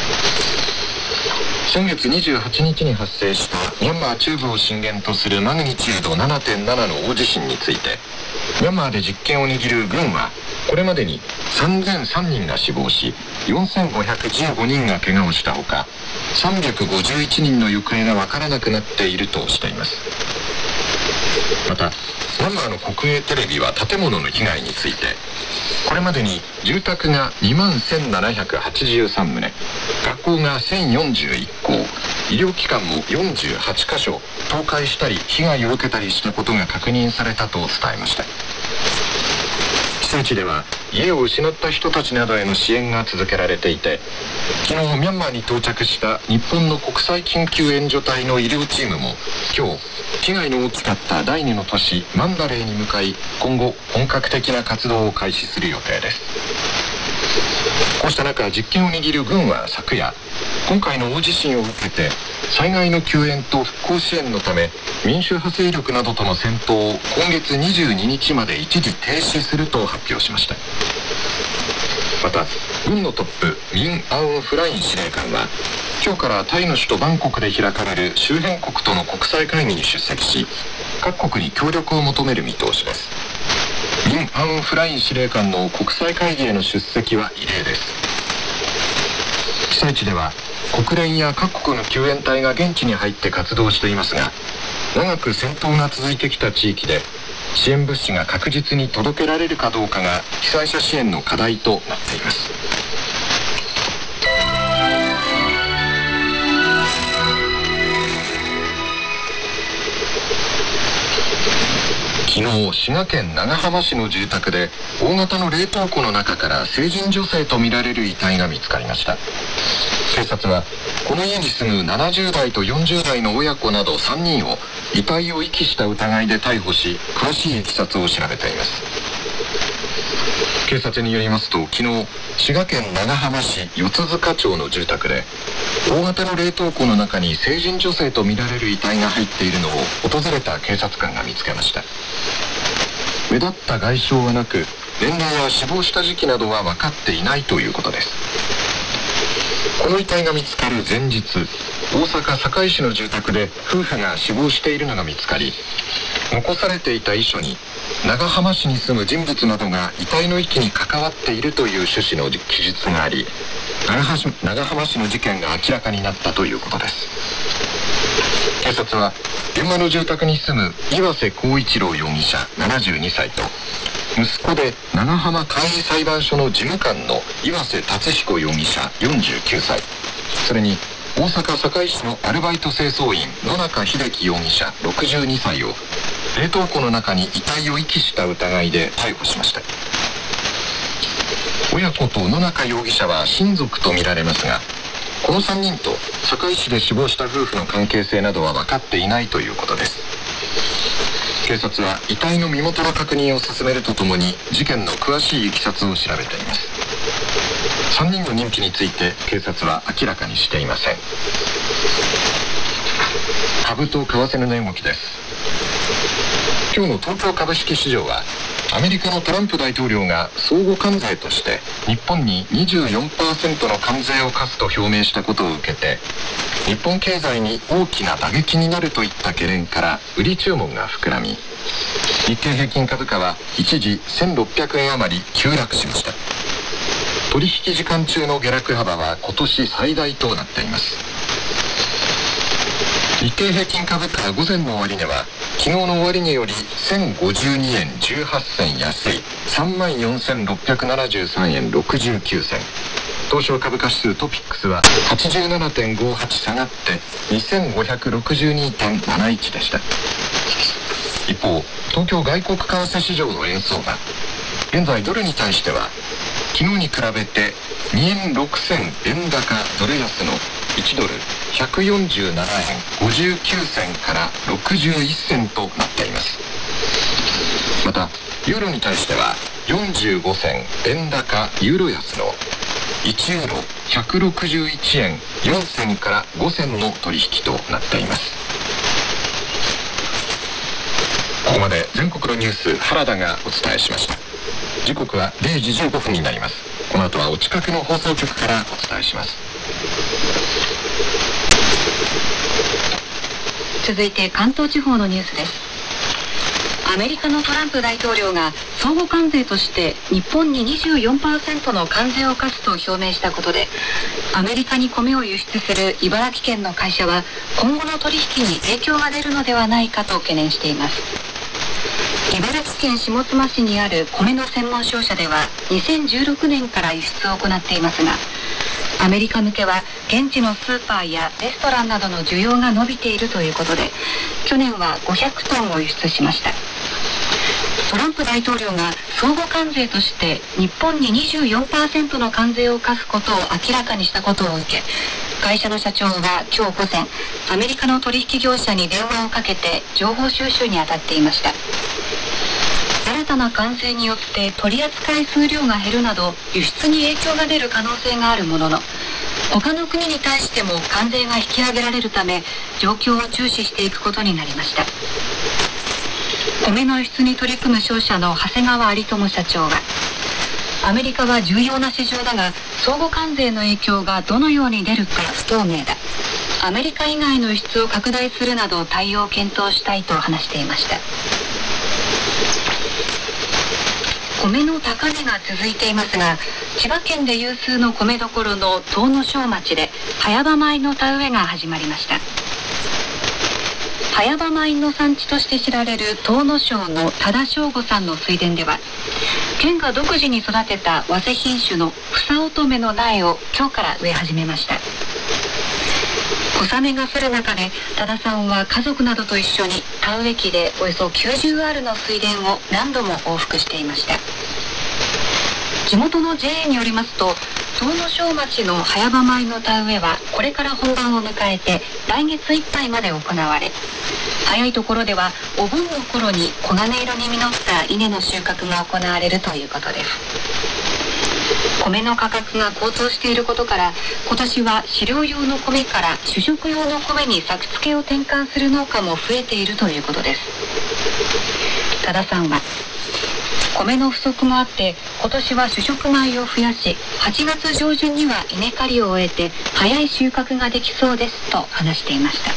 [SPEAKER 7] 先月28日に発生したミャンマー中部を震源とするマグニチュード 7.7 の大地震について、ミャンマーで実権を握る軍はこれまでに3003人が死亡し、4515人が怪我をしたほか、351人の行方がわからなくなっているとしています。また、ミャンマーの国営テレビは建物の被害について、これまでに住宅が21,783棟、学校が1041校、医療機関も48カ所倒壊したり被害を受けたりしたことが確認されたと伝えました。被災地では家を失った人たちなどへの支援が続けられていて、昨日ミャンマーに到着した日本の国際緊急援助隊の医療チームも今日、被害の大きかった第2の都市マンダレーに向かい、今後本格的な活動を開始する予定です。こうした中、実権を握る軍は昨夜、今回の大地震を受けて災害の救援と復興支援のため民主派勢力などとの戦闘を今月22日まで一時停止すると発表しました。また、軍のトップミン・アウン・フライン司令官は今日からタイの首都バンコクで開かれる周辺国との国際会議に出席し、各国に協力を求める見通しです。ミン・アウン・フライン司令官の国際会議への出席は異例です。被災地では国連や各国の救援隊が現地に入って活動していますが、長く戦闘が続いてきた地域で支援物資が確実に届けられるかどうかが被災者支援の課題となっています。昨日、滋賀県長浜市の住宅で大型の冷凍庫の中から成人女性とみられる遺体が見つかりました。警察はこの家に住む70代と40代の親子など3人を遺体を遺棄した疑いで逮捕し、詳しいいきさつを調べています。警察によりますと、昨日滋賀県長浜市四塚町の住宅で大型の冷凍庫の中に成人女性とみられる遺体が入っているのを訪れた警察官が見つけました。目立った外傷はなく、年齢や死亡した時期などは分かっていないということです。この遺体が見つかる前日、大阪堺市の住宅で夫婦が死亡しているのが見つかり、残されていた遺書に長浜市に住む人物などが遺体の遺棄に関わっているという趣旨の記述があり、長浜市の事件が明らかになったということです。警察は現場の住宅に住む岩瀬孝一郎容疑者72歳と息子で長浜簡易裁判所の事務官の岩瀬達彦容疑者49歳、それに大阪堺市のアルバイト清掃員野中秀樹容疑者62歳を冷凍庫の中に遺体を遺棄した疑いで逮捕しました。親子と野中容疑者は親族とみられますが、この3人と堺市で死亡した夫婦の関係性などは分かっていないということです。警察は遺体の身元の確認を進めるとともに事件の詳しいいきさつを調べています。3人の認否について警察は明らかにしていません。株と為替の値動きです。今日の東京株式市場はアメリカのトランプ大統領が相互関税として日本に 24% の関税を課すと表明したことを受けて、日本経済に大きな打撃になるといった懸念から売り注文が膨らみ、日経平均株価は一時1600円余り急落しました。 取引時間中の下落幅は今年最大となっています。日経平均株価午前の終値は昨日の終値より1052円18銭安い 34,673 円69銭。東証株価指数トピックスは 87.58 下がって 2562.71 でした。一方、東京外国為替市場の円相場、現在ドルに対しては昨日に比べて2円6銭円高ドル安の1ドル147円59銭から61銭となっています。またユーロに対しては45銭円高ユーロ安の1ユーロ161円4銭から5銭の取引となっています。ここまで全国のニュース原田がお伝えしました。時刻は0時15分になります。この後はお近くの放送局からお伝えします。
[SPEAKER 6] 続いて関東地方のニュースです。アメリカのトランプ大統領が相互関税として日本に 24% の関税を課すと表明したことで、アメリカに米を輸出する茨城県の会社は今後の取引に影響が出るのではないかと懸念しています。茨城県下妻市にある米の専門商社では2016年から輸出を行っていますが、アメリカ向けは現地のスーパーやレストランなどの需要が伸びているということで、去年は500トンを輸出しました。トランプ大統領が相互関税として日本に 24% の関税を課すことを明らかにしたことを受け、会社の社長は今日午前、アメリカの取引業者に電話をかけて情報収集に当たっていました。新たな関税によって取扱数量が減るなど輸出に影響が出る可能性があるものの、他の国に対しても関税が引き上げられるため状況を注視していくことになりました。米の輸出に取り組む商社の長谷川有友社長は、アメリカは重要な市場だが相互関税の影響がどのように出るか不透明だ。アメリカ以外の輸出を拡大するなど対応を検討したいと話していました。米の高値が続いていますが、千葉県で有数の米どころの東庄町で早場米の田植えが始まりました。早場米の産地として知られる東庄の多田翔吾さんの水田では、県が独自に育てた早生品種の房乙女の苗を今日から植え始めました。小雨が降る中で多田さんは家族などと一緒に田植え機でおよそ90アールの水田を何度も往復していました。地元の JA によりますと、東庄町の早場米の田植えはこれから本番を迎えて来月いっぱいまで行われ、早いところではお盆の頃に黄金色に実った稲の収穫が行われるということです。米の価格が高騰していることから、今年は飼料用の米から主食用の米に作付けを転換する農家も増えているということです。多田さんは、米の不足もあって今年は主食米を増やし、8月上旬には稲刈りを終えて早い収穫ができそうですと話していました。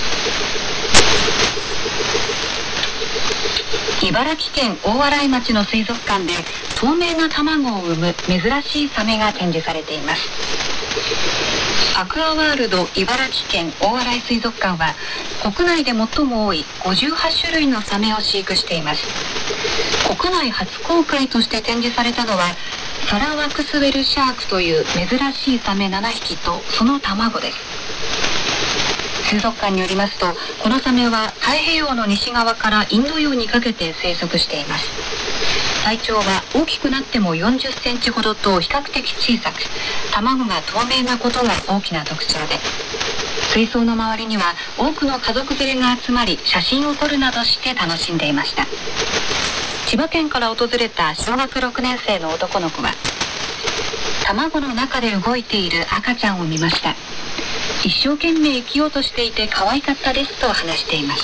[SPEAKER 6] 茨城県大洗町の水族館で透明な卵を産む珍しいサメが展示されています。アクアワールド茨城県大洗水族館は国内で最も多い58種類のサメを飼育しています。国内初公開として展示されたのはサラワクスウェルシャークという珍しいサメ7匹とその卵です。水族館によりますと、このサメは太平洋の西側からインド洋にかけて生息しています。体長は大きくなっても40センチほどと比較的小さく、卵が透明なことが大きな特徴で、水槽の周りには多くの家族連れが集まり写真を撮るなどして楽しんでいました。千葉県から訪れた小学6年生の男の子は、卵の中で動いている赤ちゃんを見ました。一生懸命生きようとしていて可愛かったですと話していました。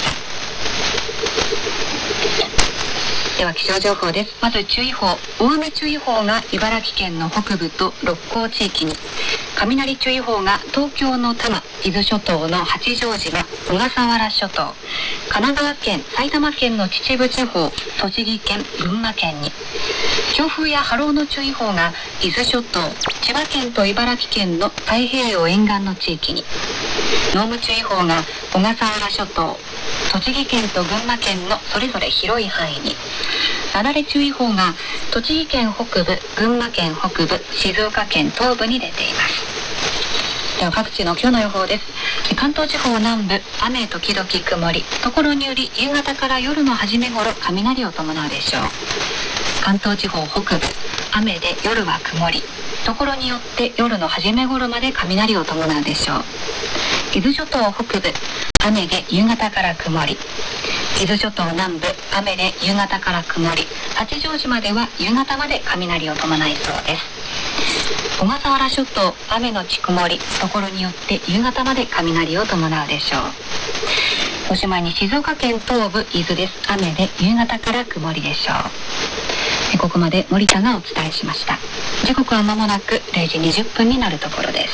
[SPEAKER 6] では気象情報です。まず注意報、大雨注意報が茨城県の北部と六甲地域に、 雷注意報が東京の多摩、伊豆諸島の八丈島、小笠原諸島、神奈川県、埼玉県の秩父地方、栃木県、群馬県に、強風や波浪の注意報が伊豆諸島、千葉県と茨城県の太平洋沿岸の地域に、濃霧注意報が小笠原諸島、栃木県と群馬県のそれぞれ広い範囲に、雪崩注意報が栃木県北部、群馬県北部、静岡県東部に出ています。では各地の今日の予報です。関東地方南部、雨時々曇り、ところにより夕方から夜の初め頃雷を伴うでしょう。関東地方北部、雨で夜は曇り、ところによって夜の初め頃まで雷を伴うでしょう。伊豆諸島北部、雨で夕方から曇り、伊豆諸島南部、雨で夕方から曇り、八丈島では夕方まで雷を伴いそうです。小笠原諸島、雨のち曇り、ところによって夕方まで雷を伴うでしょう。おしまいに静岡県東部、伊豆です。雨で夕方から曇りでしょう。ここまで森田がお伝えしました。時刻は間もなく0時20分になるところです。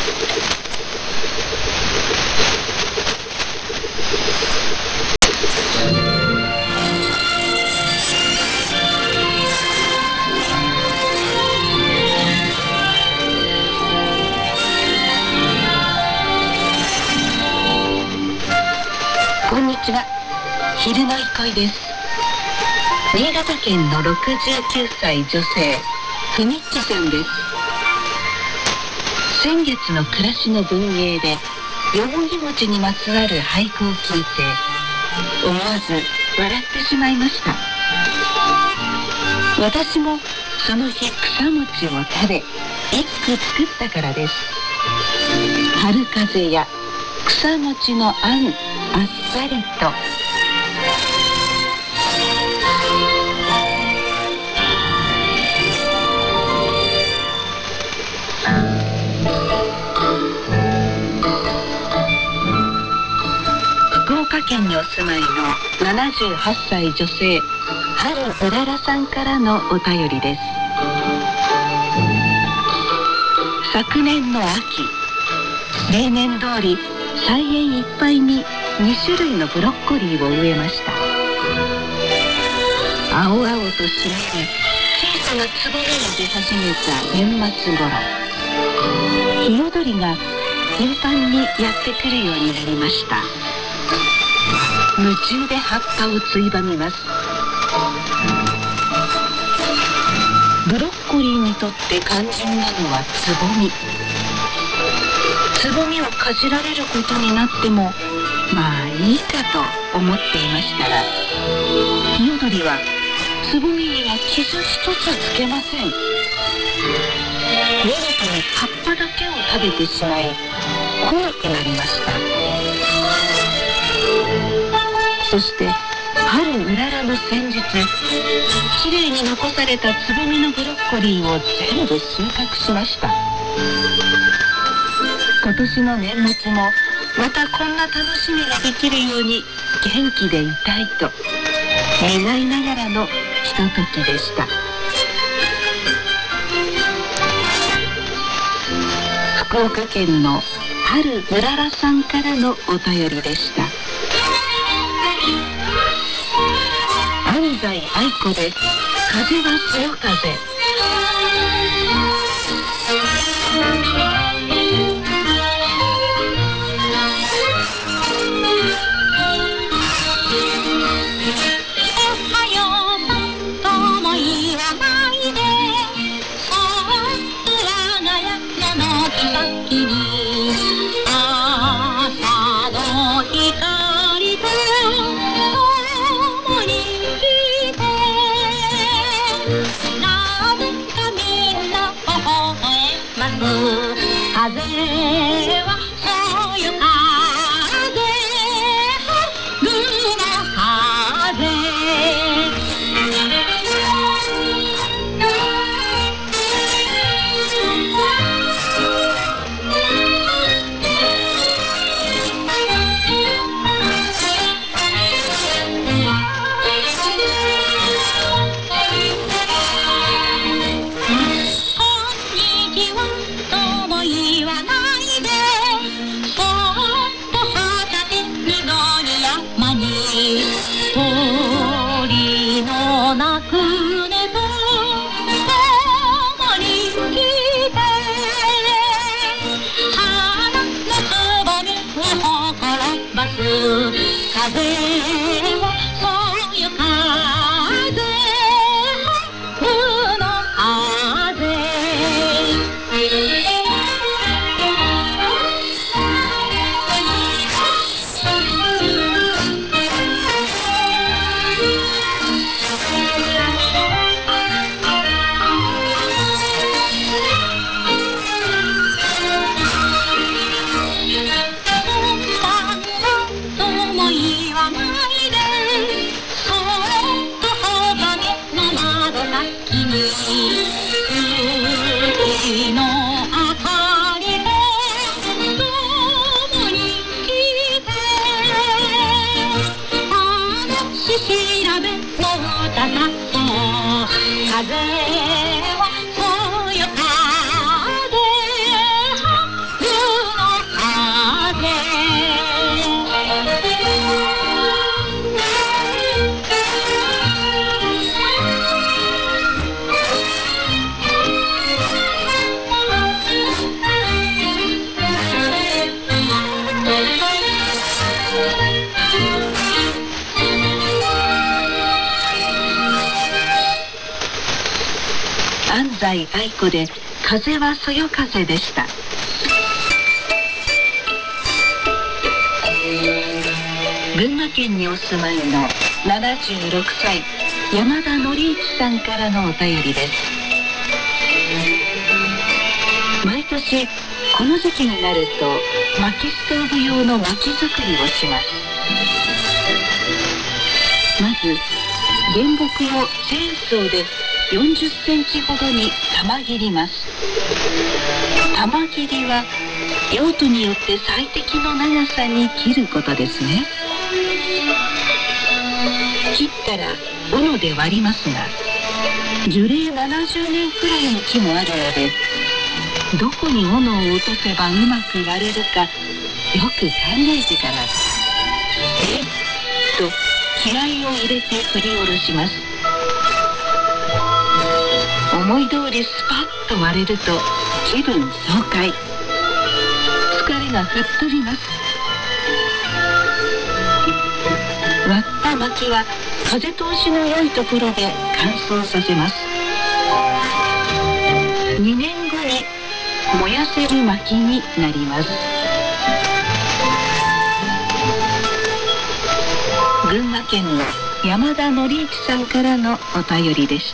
[SPEAKER 6] こんにちは、昼の憩いです。新潟県の69歳女性、ふみっちさんです。先月の暮らしの文芸でよもぎ餅にまつわる俳句を聞いて思わず笑ってしまいました。私もその日草餅を食べ一句作ったからです。春風や草餅のあんあっさりと、福岡県にお住まいの78歳女性、春うららさんからのお便りです。昨年の秋、例年通り菜園いっぱいに2種類のブロッコリーを植えました。青々と茂り小さなつぼみが出始めた年末頃、ヒヨドリが頻繁にやってくるようになりました。夢中で葉っぱをついばみます。ブロッコリーにとって肝心なのはつぼみ。つぼみをかじられることになってもまあいいかと思っていましたら、ヒヨドリはつぼみには傷一つつけません。見事に葉っぱだけを食べてしまい怖くなりました。そして春うららの先日、きれいに残されたつぼみのブロッコリーを全部収穫しました。今年の年末もまたこんな楽しみができるように元気でいたいと願いながらのひとときでした。福岡県の春うららさんからのお便りでした。安西愛子で風はそよ風。
[SPEAKER 8] 風はそよ風、春の風。こんにちはとも言風はそうよ風春の月の明かりで共に来て話し調べの歌がそう風はそうよ風春の風
[SPEAKER 6] 安西愛子で風はそよ風でした。群馬県にお住まいの76歳山田則一さんからのお便りです。毎年この時期になると薪ストーブ用の薪作りをします。まず原木をチェーンソーで40センチほどに玉切ります。玉切りは用途によって最適の長さに切ることですね。切ったら斧で割りますが、樹齢70年くらいの木もあるので、どこに斧を落とせばうまく割れるかよく考えてからと気合を入れて振り下ろします。思い通りスパッと割れると気分爽快、疲れが吹っ飛びます。割った薪は風通しの良いところで乾燥させます。2年後に燃やせる薪になります。群馬県の山田則一さんからのお便りでした。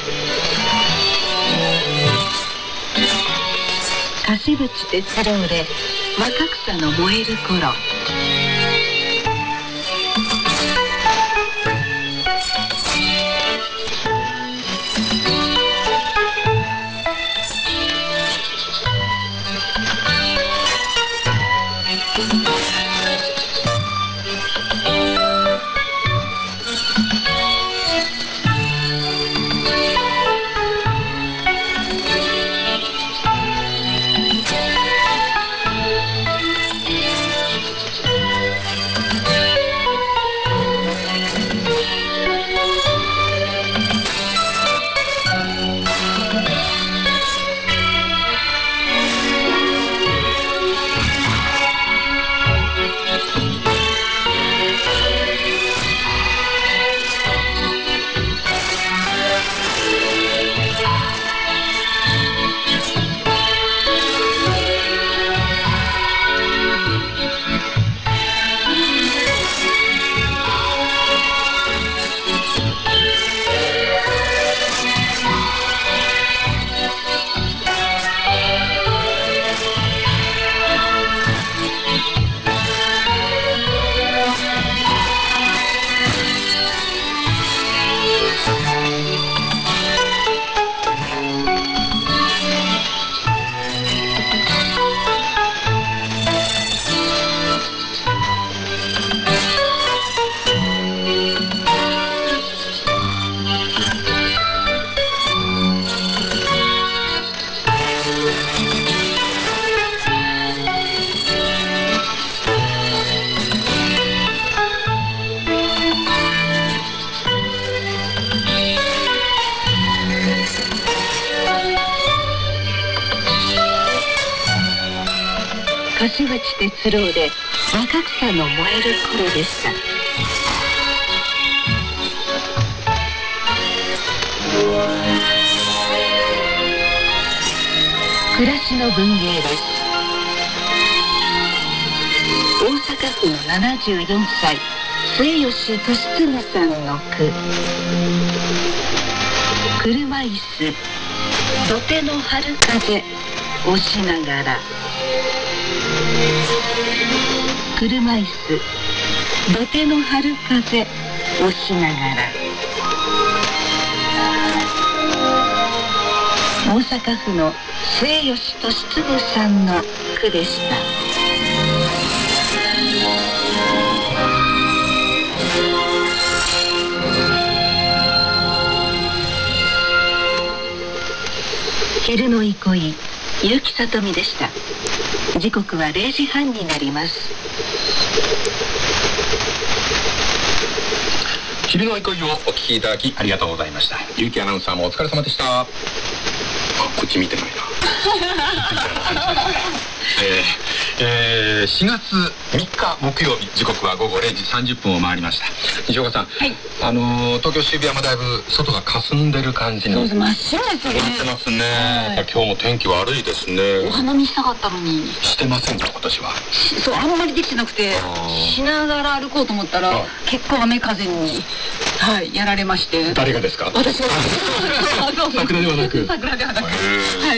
[SPEAKER 6] 柏淵哲郎で若草の燃える頃。柏淵哲郎で若草の燃える頃でした。暮らしの文芸です。大阪府の74歳末吉利次さんの句。車椅子土手の春風押しながら。車椅子土手の春風押しながら。大阪府の末吉利次さんの句でした。昼の憩い、結城さとみでした。時刻は0時半になります。
[SPEAKER 7] 昼の憩いをお聞きいただきありがとうございました。結城アナウンサーもお疲れ様でした。こっち見てないな。4月3日木曜日、時刻は午後0時30分を回りました。西岡さん、はい、東京渋谷もだいぶ外が霞んでる感じに
[SPEAKER 6] 真っ白ですよね。
[SPEAKER 7] なってますね。はい、今日も天気悪いですね。
[SPEAKER 6] お花見したかったのに
[SPEAKER 7] してませんか今年は。
[SPEAKER 6] そう、あんまりできてなくて、しながら歩こうと思ったら結構雨風に、はい、やられまして。
[SPEAKER 7] 誰がですか？
[SPEAKER 6] 私が。
[SPEAKER 7] 桜ではなく。
[SPEAKER 6] 桜ではなく。はい。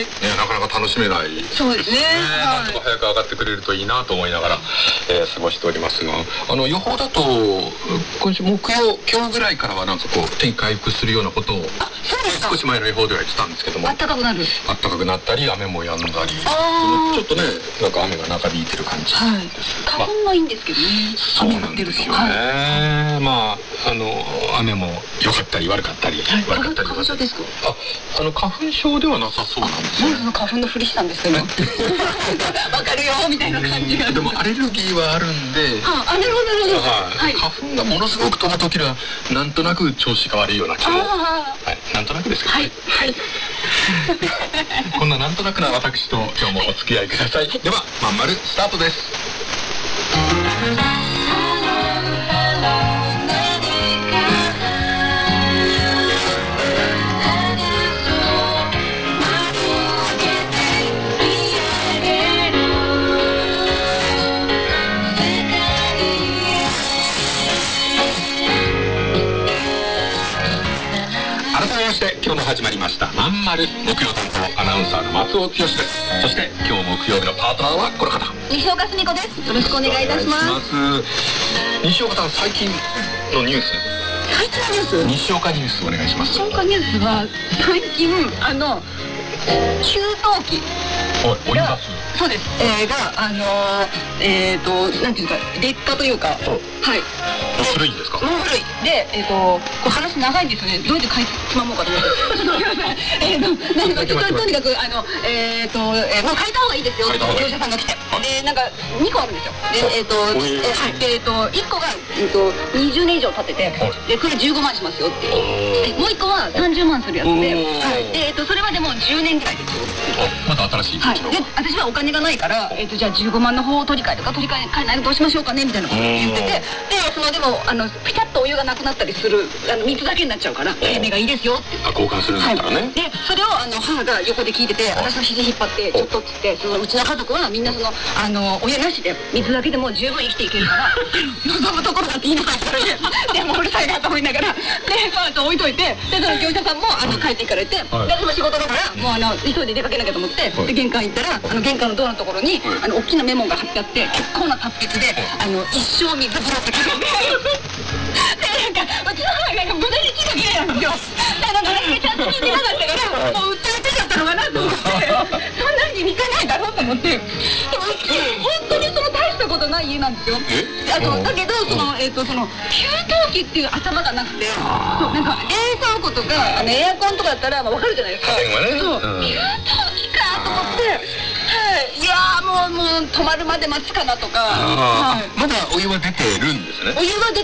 [SPEAKER 7] ね、なかなか楽しめない。
[SPEAKER 6] そうですね。
[SPEAKER 7] ちょっと早く上がってくれるといいなと思いながら、過ごしておりますが、予報だと今週木曜今日ぐらいからはなんかこう天気回復するようなことを少し前の予報では言ってたんですけども、
[SPEAKER 6] 暖かくなる。
[SPEAKER 7] 暖かくなったり雨も止んだり、ちょっとねなんか雨が長引いてる感じです。
[SPEAKER 6] 花粉はいいんですけどね。
[SPEAKER 7] そうなんですよね。まあ雨も良かったり悪かったり、悪かったり。
[SPEAKER 6] 花粉症ですか？
[SPEAKER 7] 花粉症ではなさそうなんですよ。
[SPEAKER 6] なんでその花粉のふりしたんですか今。わかるよみたいな感じが。
[SPEAKER 7] でもアレルギーはあるんで。
[SPEAKER 6] なるほど。
[SPEAKER 7] はい。花粉がものすごく飛ぶときはなんとなく調子が悪いような気も。はい。なんとなくですけどね。はい。こんななんとなくな私と今日もお付き合いください。ではまんまるスタートです。今日も始まりましたまんまる木曜担当アナウンサーの松尾剛です。そして今日木曜日のパートナーはこの方、
[SPEAKER 6] 西岡澄子です。よろしくお願いいたします。
[SPEAKER 7] 西岡さん、最近のニュース、西岡ニュースお願いします。
[SPEAKER 6] 西岡ニュースは最近給湯器が、そうです、なんていうか劣化というか、はい、
[SPEAKER 7] 古いんですか？
[SPEAKER 6] もう古いで、こう話長いんですよね。どうやって書いてつまもうかと思って。とにかくもう変えた方がいいですよ。業者さんが来て、でなんか2個あるんですよ。で1個が20年以上経ってて、でこれ15万しますよっていう。もう1個は30万するやつで、それはでも10年ぐらいですよ。
[SPEAKER 7] まだ新しい。
[SPEAKER 6] はい。で私はお金がないから、じゃあ15万の方を取り替えるか取り替えないのどうしましょうかねみたいなことを言ってて、ででもピタッとお湯がなくなったりする水だけになっちゃうから目がいいですよって言って。
[SPEAKER 7] 交換するんだったらね。
[SPEAKER 6] でそれを母が横で聞いてて、私の肘引っ張ってちょっとっつって、うちの家族はみんなお湯なしで水だけでも十分生きていけるから望むところだって言いなさいって言われて、でもうるさいなと思いながら、で置いといて、でその業者さんも帰っていかれて、で私も仕事だからもう急いで出かけなきゃと思って、で玄関行ったら玄関のドアのところに大きなメモが貼ってあって、結構な達筆で一生水風呂って書いてあって、でなんかうちの母が無駄に字が綺麗なんですよ。だからちゃんと聞いてなかったから、もう訴えたかったのかなと思って、そんなに似てないだろうと思って、でも本当に大したことない家なんですよ。だけどその給湯器っていう頭がなくて、なんか冷蔵庫とかエアコンとかだったらわかるじゃないですか。そう給湯器かと思って、いやもう止まるまで待つかなとか。
[SPEAKER 7] まだお湯は出てるんですね。
[SPEAKER 6] お湯は出てて、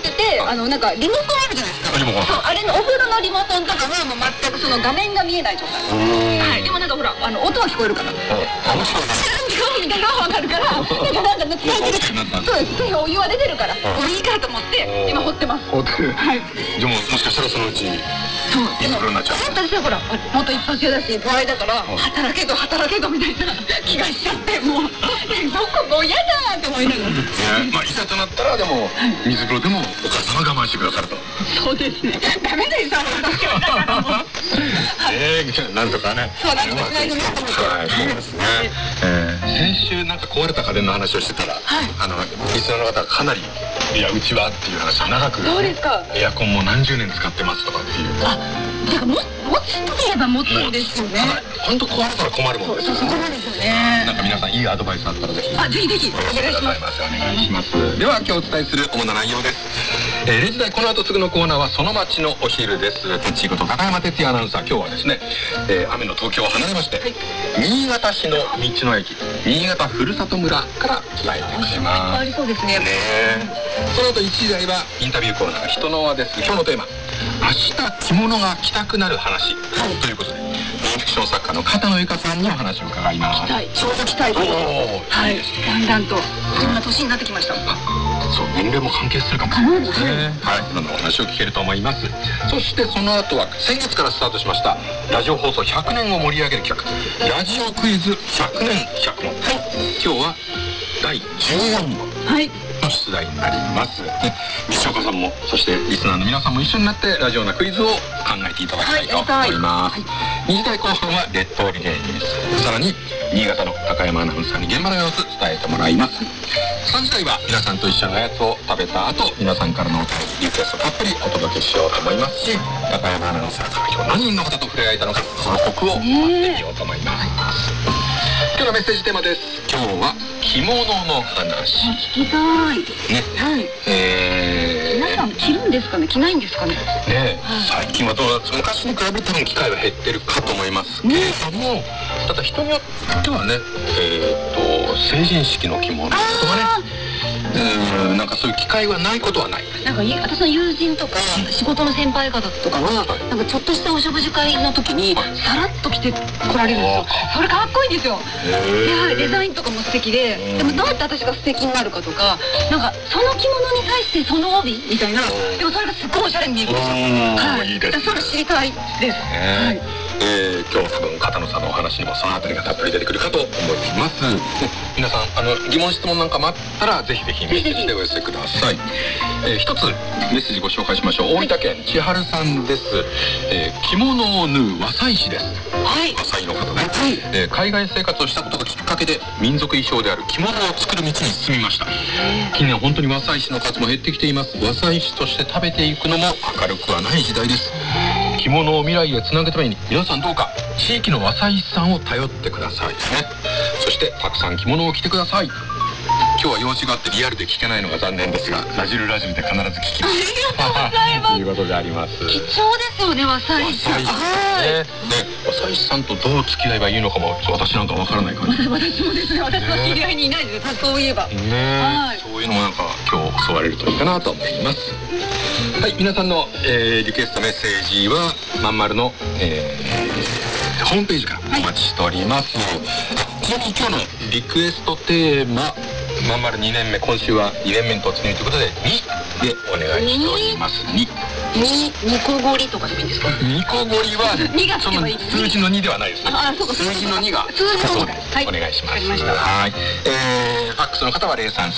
[SPEAKER 6] なんかリモコンあるじゃないですか。
[SPEAKER 2] リモコン。
[SPEAKER 6] そう、あれのお風呂のリモコンとかはもう全くその画面が見えない状態。はい。でもなんかほら音は聞こえるから。みたいなのがわかるから、なんか使えてる。そうです。お湯は出てるから、もういいかと思って今掘ってます。
[SPEAKER 2] 掘ってる。はい。でももしかしたらそのうち水風呂になっちゃう。
[SPEAKER 6] 私はほら元一発屋だし、怖いだから働けどみたいな気がしちゃって、もうどこも嫌だって思いながら。
[SPEAKER 2] まあいざとなったらでも水風呂でもお母様我慢してくださると。
[SPEAKER 6] そうですね。ダメですよ私はだからもう。
[SPEAKER 2] なんとかね。
[SPEAKER 6] そうなんとかしないとね。
[SPEAKER 2] はい、そうですね。先週なんか壊れた家電の話をしてたら、リスナーの方がかなりいやうちはっていう話を長く。
[SPEAKER 6] そうですか。
[SPEAKER 2] エアコンも何十年使ってますとかっていう。
[SPEAKER 6] てか持つといえば持つんですよね。
[SPEAKER 2] 本当壊れたら困るもんですよね。
[SPEAKER 6] そこなんですよね。
[SPEAKER 2] なんか皆さんいいアドバイスあったらぜひ。
[SPEAKER 6] ぜひお願いします。
[SPEAKER 2] お願いします。では今日お伝えする主な内容です。0時台この後すぐのコーナーはその街のお昼です。鉄こと高山哲也アナウンサー、今日はですね、雨の東京を離れまして、新潟市の道の駅新潟ふるさと村から伝えてくれます。
[SPEAKER 6] ありそうですね。
[SPEAKER 2] その後1時台はインタビューコーナー人の輪です。今日のテーマ、明日着物が着たくなる話、ということでノンフィクション作家の片野由香さんにお話を伺います。
[SPEAKER 6] ちょうど着たいと。はい。だんだんとそんな年になってきました。
[SPEAKER 2] そう、年齢も関係するかもしれないですね。はい、いろんなお話を聞けると思います。そしてその後は先月からスタートしましたラジオ放送100年を盛り上げる企画、ラジオクイズ100年100問。今日は第14問の出題になります。西岡さんもそしてリスナーの皆さんも一緒になってラジオなクイズを考えていただきたいと思います。2時台後半は列島リレーニュース、さらに新潟の高山アナウンサーに現場の様子伝えてもらいます。3時台は皆さんと一緒のおやつを食べた後、皆さんからのお便りリクエストたっぷりお届けしようと思いますし、高山アナウンサーから今日何人の方と触れ合えたのか、その曲を待ってみようと思います。今日のメッセージテーマです。今日は着物の話。
[SPEAKER 6] 聞きたいね。皆さん着るんですかね、着ないんですかね。
[SPEAKER 2] 最近はどうだ、昔に比べても機会は減ってるかと思いますけれども、ただ人によってはね、成人式の着物とかね、なんかそういう機会はないことはない。
[SPEAKER 6] なんか私の友人とか仕事の先輩方とかは、なんかちょっとしたお食事会の時にさらっと着て来られるんですよ。それかっこいいんですよ。デザインとかも素敵で、でもどうやって私が素敵になるかとか、なんかその着物に対してその帯みたいな、でもそれがすっごいおしゃれに見えるんですよ。
[SPEAKER 2] いいですね。
[SPEAKER 6] それ知りたいです。
[SPEAKER 2] 今日多分片野さんのお話にもそのあたりがたっぷり出てくるかと思います。皆さん疑問質問なんかもあったらぜひぜひメッセージでお寄せください。一つメッセージご紹介しましょう。大分県千春さんです。着物を縫う和裁師です。和裁の方ね。海外生活をしたことがきっかけで民族衣装である着物を作る道に進みました。近年本当に和裁師の数も減ってきています。和裁師として食べていくのも明るくはない時代です。着物を未来へつなぐために皆さんどうか地域の和裁師さんを頼ってくださいね。そしてたくさん着物を着てください。今日は用事があってリアルで聞けないのが残念ですが、ラジルで必ず聞きます。
[SPEAKER 6] ありがとうございます。
[SPEAKER 2] ということであります。
[SPEAKER 6] 貴重ですよね、和裁師さん。
[SPEAKER 2] 和裁師さんとどう付き合えばいいのかも私なんかわからない感じ。
[SPEAKER 6] 私もですね。私の知り合いにいないです。そういえば。
[SPEAKER 2] そういうのもなんか今日教われるといいかなと思います。はい、皆さんの、リクエストメッセージはまんまるの、ホームページからお待ちしております。ちなみに今日のリクエストテーマ、まんまる2年目、今週は2年目に突入ということで2でお願いしております。2
[SPEAKER 6] 個ゴリとかでもいいんですか。
[SPEAKER 2] 2個ゴリはその数字の2ではないですね。数字の2がそうでお願いします。はい。ファックスの方は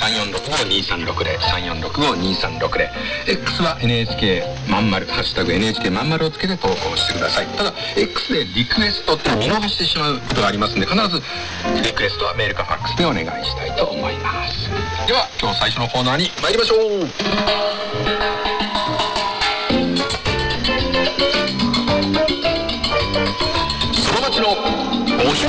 [SPEAKER 2] 0334652360 34652360、 X は NHK まんまるハッシュタグ NHK まんまるをつけて投稿してください。ただ X でリクエストって見逃してしまうことがありますので、必ずリクエストはメールかファックスでお願いしたいと思います。では今日最初のコーナーに参りましょう。その町のお昼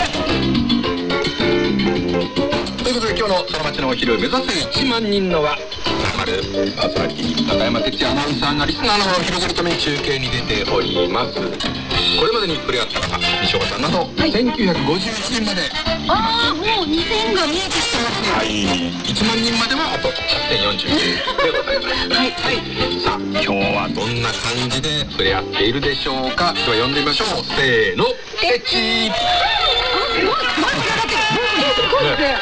[SPEAKER 2] ということで、今日のその町のお昼、目指せ1万人の輪、パーソナリティ高山哲也アナウンサーがリスナーの輪を広げるために中継に出ております。
[SPEAKER 7] これまでに触れ合ったのが西岡さんなど、1951年まで、
[SPEAKER 6] ああ、もう2000が見えてきてますよ。
[SPEAKER 7] はい、1万人まではあと8.49でございます。はいはい。さあ今日はどんな感じで触れ合っているでしょうか。では呼んでみましょう。せーの、エッチー。
[SPEAKER 6] すごいですね。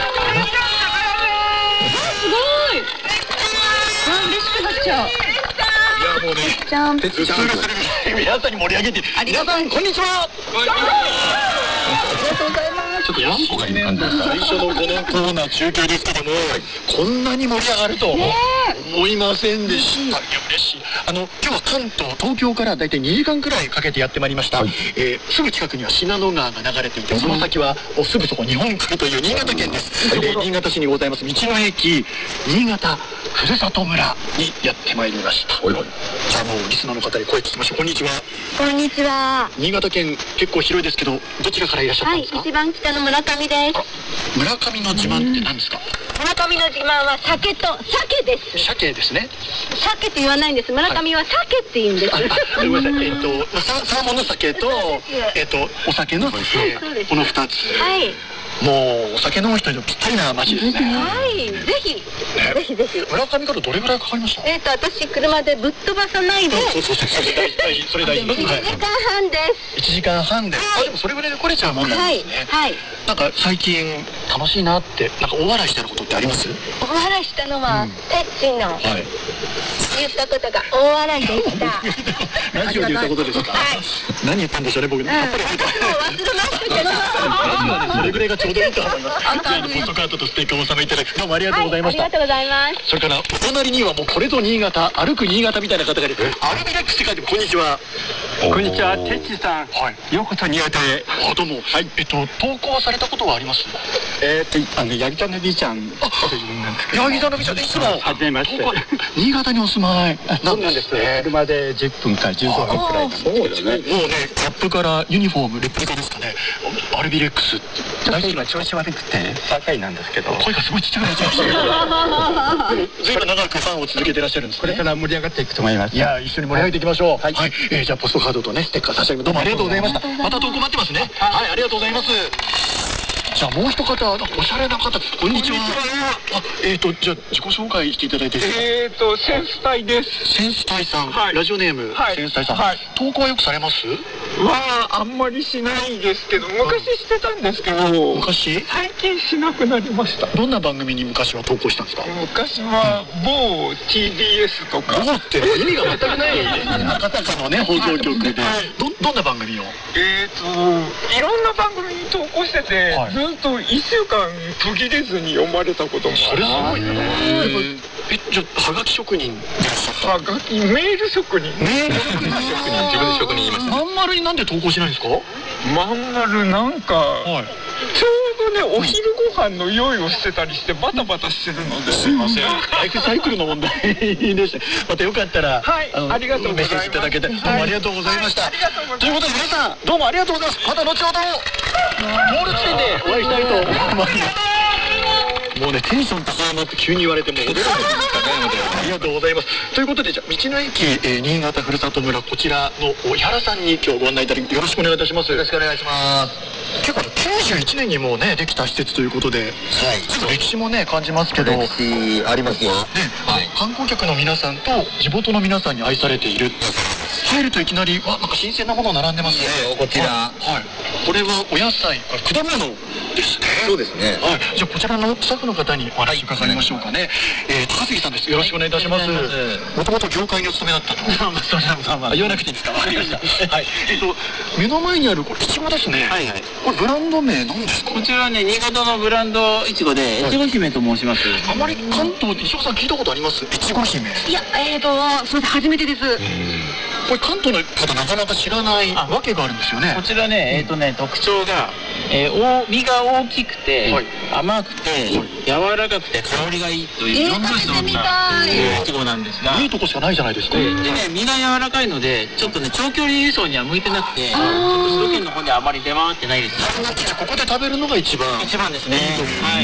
[SPEAKER 6] すごい。嬉しくなっちゃう。
[SPEAKER 7] いやもうね、
[SPEAKER 6] てっちゃん。
[SPEAKER 7] てっちゃんと皆さんに盛り上げて、皆さんこんにちは。
[SPEAKER 6] ありがとうございます。
[SPEAKER 7] ちょっとやんこがいる感じです。最初のこのコーナー中継ですけども、こんなに盛り上がると思いませんでした。いや嬉しい。今日は関東、東京からだいたい2時間くらいかけてやってまいりました。すぐ近くには信濃川が流れていて、その先はすぐそこ日本海という新潟県です。新潟市にございます道の駅新潟ふるさと村にやってまいりました。じゃあもうリスナーの方に声聞きましょう。こんにちは。
[SPEAKER 4] こんにちは。
[SPEAKER 7] 新潟県結構広いですけど、どちらからいらっしゃったんですか？
[SPEAKER 4] 一番北の村上です。
[SPEAKER 7] 村上の自慢って何ですか？
[SPEAKER 4] 村上の自慢は鮭と鮭です。
[SPEAKER 7] 鮭ですね。
[SPEAKER 4] 鮭って言わないんです。村上は鮭って言うんです。
[SPEAKER 7] ごめんなさい。サーモンの鮭とお酒の鮭、この2つ。はい。もうお酒飲む人にぴったりな街ですね。
[SPEAKER 4] はい、ぜひぜひ。
[SPEAKER 7] 村上からどれぐらいかかりました？
[SPEAKER 4] 私車でぶっ飛ばさないで。
[SPEAKER 7] そうそれ大事。
[SPEAKER 4] 1時間半です。
[SPEAKER 7] 1時間半で。でもそれぐらいで来れちゃうもんなんですね。はい。なんか最近楽しいなってなんか大笑いしたことってあります？
[SPEAKER 4] 大笑いしたのはてっちんの言ったことが大笑いでした。
[SPEAKER 7] ラジオで言ったことですか？何言ったんでしょうね僕ね。
[SPEAKER 4] 忘れましたけど。
[SPEAKER 7] それぐらいがちょうどいいと思います。ポストカードとステッカーをお納めいただきどうもありがとうございました。
[SPEAKER 4] ありがとうございます。
[SPEAKER 7] それからお隣にはもうこれぞ新潟、歩く新潟みたいな方がいる。アルビレックスって書いてこんにちは。
[SPEAKER 9] こんにちは、てっちさん。ようこそ新潟へ。
[SPEAKER 7] どうも。投稿されたことはあります？
[SPEAKER 9] ヤギタのビちゃんというんですけど。
[SPEAKER 7] ヤギタのビちゃんでいつも。
[SPEAKER 9] はじめまして。
[SPEAKER 7] 新潟にお住まい。
[SPEAKER 9] そうなんですね。車で10分か15分くらい。
[SPEAKER 7] そうですね。もうね、キャップからユニフォームレプリカですかね。アルビレックス。
[SPEAKER 9] 今調子悪くて高いなんですけど。
[SPEAKER 7] 声がすごいちっちゃくなっちゃいましたけど。ずいぶん長くファンを続けていらっしゃるんですね。
[SPEAKER 9] これから盛り上がっていくと思います。
[SPEAKER 7] いや、一緒に盛り上げていきましょう。はい。じゃあポストカードとねステッカー差し上げどうもありがとうございました。また投稿待ってますね。はい、ありがとうございます。じゃあもう一方、おしゃれな方、こんにちは。じゃあ自己紹介していただいていいですか？
[SPEAKER 9] センス隊です。
[SPEAKER 7] センス隊さん、ラジオネームセンス隊さん。投稿はよくされます？
[SPEAKER 9] あんまりしないですけど、昔してたんですけど、
[SPEAKER 7] 昔？
[SPEAKER 9] 最近しなくなりました。
[SPEAKER 7] どんな番組に昔は投稿したんですか？
[SPEAKER 9] 昔は某 TBS とか。
[SPEAKER 7] 某って意味が全くない赤坂のね放送局で、どんな番組を？
[SPEAKER 9] いろんな番組に投稿してて、ずっと1週間途切れずに読まれたこともある。
[SPEAKER 7] それすごいね。じゃあはがき職人。
[SPEAKER 9] はがきメール職人。
[SPEAKER 7] 自分で職人言いました。まん丸になんで投稿しないんですか？
[SPEAKER 9] まん丸なんか、ちょうどねお昼ご飯の用意をしてたりしてバタバタしてるので。
[SPEAKER 7] すいません。ライフサイクルの問題でした。またよかったら
[SPEAKER 9] ありがとうございます。
[SPEAKER 7] メッセージいただけてどうもありがとうございました。ということで皆さんどうもありがとうございます。また後ほどモール地点でお会いしたいと思います。もうねテンション高いなって急に言われても驚いてるんですかね。ありがとうございます。ということでじゃあ道の駅新潟ふるさと村こちらの井原さんに今日ご案内いただきよろしくお願いいたします。よろしくお願いします。結構91年にもうねできた施設ということで、歴史もね感じますけど。
[SPEAKER 2] 歴史ありますよ。
[SPEAKER 7] 観光客の皆さんと地元の皆さんに愛されている。入るといきなりなんか新鮮なもの並んでますね。
[SPEAKER 2] こちら。
[SPEAKER 7] これはお野菜、果物ですね。
[SPEAKER 2] そうですね。
[SPEAKER 7] じゃあこちらのスタッフの方にお話を伺いましょうかね。高杉さんです。よろしくお願いいたします。もともと業界にお勤めだったと。言わなくていいですか？わかりました。はい。目の前にあるこれイチゴですね。これブランド名なんですか？
[SPEAKER 10] こちらね新潟のブランドイチゴでいちご姫と申します。
[SPEAKER 7] あまり関東で石岡さん聞いたことあります？いちご姫。
[SPEAKER 6] いやそれで初めてです。
[SPEAKER 7] これ関東の方なかなか知らないわけがあるんですよね。
[SPEAKER 10] こちらね特徴が実が大きくて甘くて柔らかくて香りがいいという4つのいちごなんですが、
[SPEAKER 7] いいとこしかないじゃないですか。
[SPEAKER 10] でね実が柔らかいのでちょっとね長距離輸送には向いてなくて、ちょっと首都圏の方にはあまり出回ってないです。
[SPEAKER 7] ここで食べるのが一番
[SPEAKER 10] ですね。
[SPEAKER 7] はい。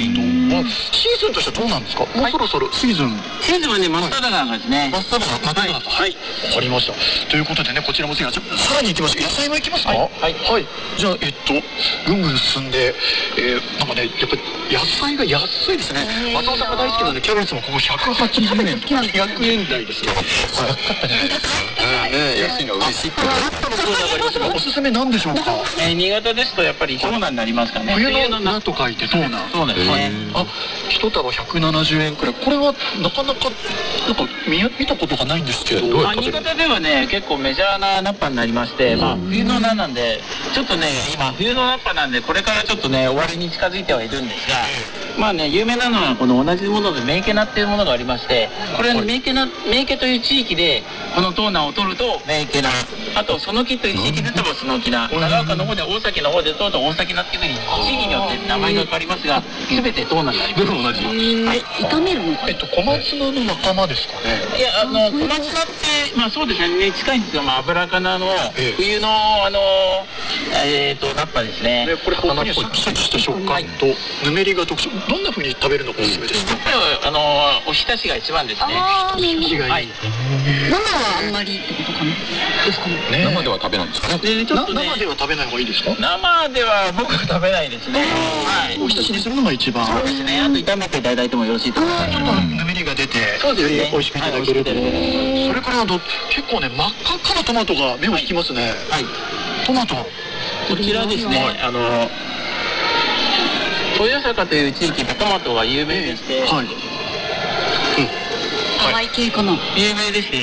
[SPEAKER 1] シーズンとしてはどうなんですか？もうそろそろシーズン
[SPEAKER 10] はね、真っ只中ですね。
[SPEAKER 1] 真っ只中。はい。わかりました。ということでね、こちらもさらに行きましょう。野菜も行きますか？はい。じゃあぐんぐん進んで、なんかね、やっぱり野菜が安いですね。松尾さんが大好きなんで、キャベツもここ180円とか200円台ですけど。高かったじゃないですか。
[SPEAKER 7] 安いの嬉しい。
[SPEAKER 1] おすすめなんでしょうか？
[SPEAKER 10] 新潟ですとやっぱりトーナになりますかね。
[SPEAKER 1] 冬の菜と書いてトーナ。
[SPEAKER 10] そうですね。
[SPEAKER 1] 一束170円くらい。これはなかなか見たことがないんですけど。
[SPEAKER 10] 新潟ではね結構メジャーな菜っぱになりまして、冬の菜なんでちょっとね今冬の菜っぱなんでこれからちょっとね終わりに近づいてはいるんですが、有名なのはこの同じもので名家菜っていうものがありまして、これは名家という地域でこのトーナを取ると名家菜、あとその木という地域で取るその木菜、長岡の方で大崎の方で取ると大崎菜っていうふうに地域によって名前が変わりますが、全てトーナになります。
[SPEAKER 1] 同じ。
[SPEAKER 6] 炒めるの？
[SPEAKER 1] 小松菜の仲間ですかね。
[SPEAKER 10] いや小松菜ってそうですね近いんですが、油かなの冬の菜っぱですね。
[SPEAKER 1] これここにサクサクした食感とぬめりが特徴。どんな風に食べるのがおすすめですか？
[SPEAKER 10] やっぱりおひたしが一番ですね。
[SPEAKER 1] おひたしがいい。
[SPEAKER 6] 生はあんまりってことかな。ですかね。
[SPEAKER 7] 生では食べないんですかね。
[SPEAKER 1] 生では食べない方がいいですか？
[SPEAKER 10] 生では僕は食べないですね。
[SPEAKER 1] おひたしにするのが一番。
[SPEAKER 10] そうですね。あと炒めていただいてもよろしいと思います。
[SPEAKER 1] ちょっとぬめりが出て、より美味しくいただけるという。それから結構ね真っ赤っかなトマトが目を引きますね。トマト。
[SPEAKER 10] こちらですね豊坂という地域でトマトが有名でして。
[SPEAKER 6] ハワイ系かな。
[SPEAKER 10] 有名でして。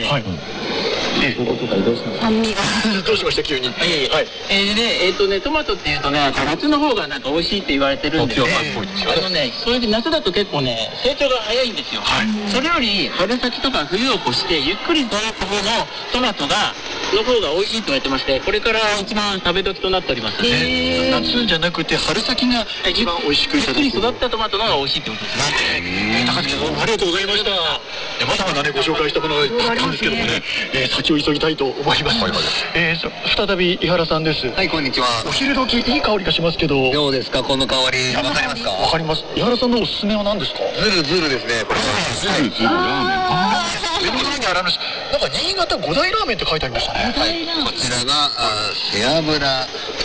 [SPEAKER 6] 酸味が。
[SPEAKER 1] どうしました急に。
[SPEAKER 10] トマトっていうとね夏の方がなんか美味しいって言われてるんですけど、そういう夏だと結構ね成長が早いんですよ。それより春先とか冬を越してゆっくり育つ方のトマトの方が美味しいと言われてまして、これから一番食べ時となっております。
[SPEAKER 1] 夏じゃなくて春先が一番美味しくいただける。
[SPEAKER 10] ゆっくり育ったトマトの方が美味しいってことですね。
[SPEAKER 1] 高木さんありがとうございました。まだまだねご紹介したものがあったんですけどもね、先を急ぎたいと思います。再び井原さんです。
[SPEAKER 2] はい、こんにちは。
[SPEAKER 1] お昼時いい香りがしますけど。
[SPEAKER 2] どうですかこの香り。わかりますか？
[SPEAKER 1] わかります。井原さんのおすすめは何ですか？
[SPEAKER 2] ズルですね。これズルラーメン。
[SPEAKER 1] 目の前にあるなんか新潟五大ラーメンって書いてありましたね。
[SPEAKER 2] こちらが背脂。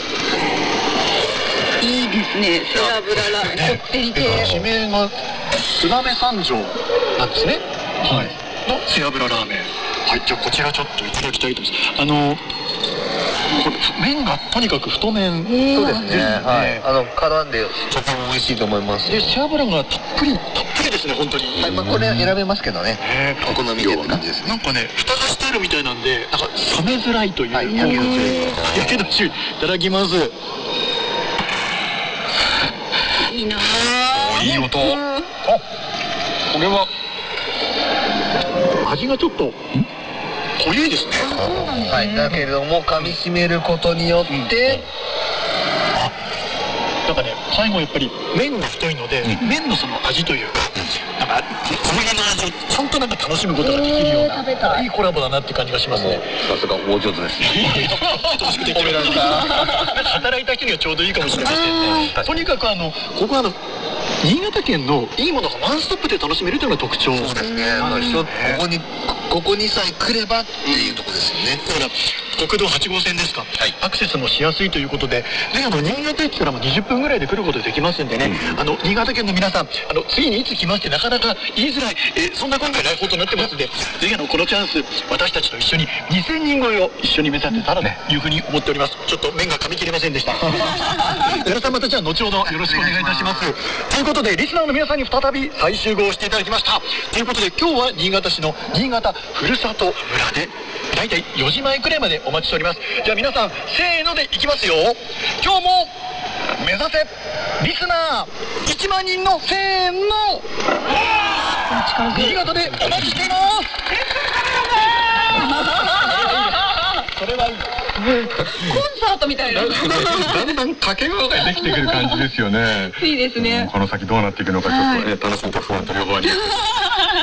[SPEAKER 6] いいですね。背脂ラーメン。こってり系。
[SPEAKER 1] 地名が燕三条なんですね。の背脂ラーメン。じゃあこちらちょっといただきたいと思います。これ麺がとにかく太麺。
[SPEAKER 2] そうですね。絡んでとても美味しいと思います。
[SPEAKER 1] で背脂がたっぷりですね本当に。
[SPEAKER 2] これ選べますけどね。お好みでって感じですね。
[SPEAKER 1] なんかね蓋がしてあるみたいなんでなんか冷めづらいという。やけど注意。いただきます。
[SPEAKER 6] いいな。
[SPEAKER 1] いい音。これは味がちょっと濃いですね。
[SPEAKER 2] だけれども噛み締めることによって
[SPEAKER 1] なんかね最後やっぱり麺が太いので麺のその味というかなんか小麦の味をちゃんとなんか楽しむことができるようないいコラボだなって感じがしますね。
[SPEAKER 2] さすが大上手ですね。
[SPEAKER 1] 楽しくできる。働いた人にはちょうどいいかもしれませんね。とにかくここは新潟県のいいものがワンストップで楽しめるというのが特徴。
[SPEAKER 2] そうですね。ここにさえ来ればっていうところですよね。
[SPEAKER 1] だから国道8号線ですか。アクセスもしやすいということで、新潟駅からも20分ぐらいで来ることできますんでね。新潟県の皆さん次にいつ来ますってなかなか言いづらいそんな今回来訪となってますんで、ぜひこのチャンス私たちと一緒に2000人超えを一緒に目指せたらというふうに思っております。ちょっと麺が噛み切れませんでした。皆さんまたじゃあ後ほどよろしくお願いいたします。ということでリスナーの皆さんに再び再集合していただきました。ということで今日は新潟市の新潟ふるさと村でだいたい4時前くらいまでお待ちしております。じゃあ皆さんせーのでいきますよ。今日も目指せリスナー1万人のせーの。新潟でお待ちしています。それはいい。
[SPEAKER 6] コンサートみたいな。
[SPEAKER 11] だんだん掛け声ができてくる感じですよね。
[SPEAKER 6] いいですね。
[SPEAKER 11] この先どうなっていくのかちょっと楽しみと不安と両方あります。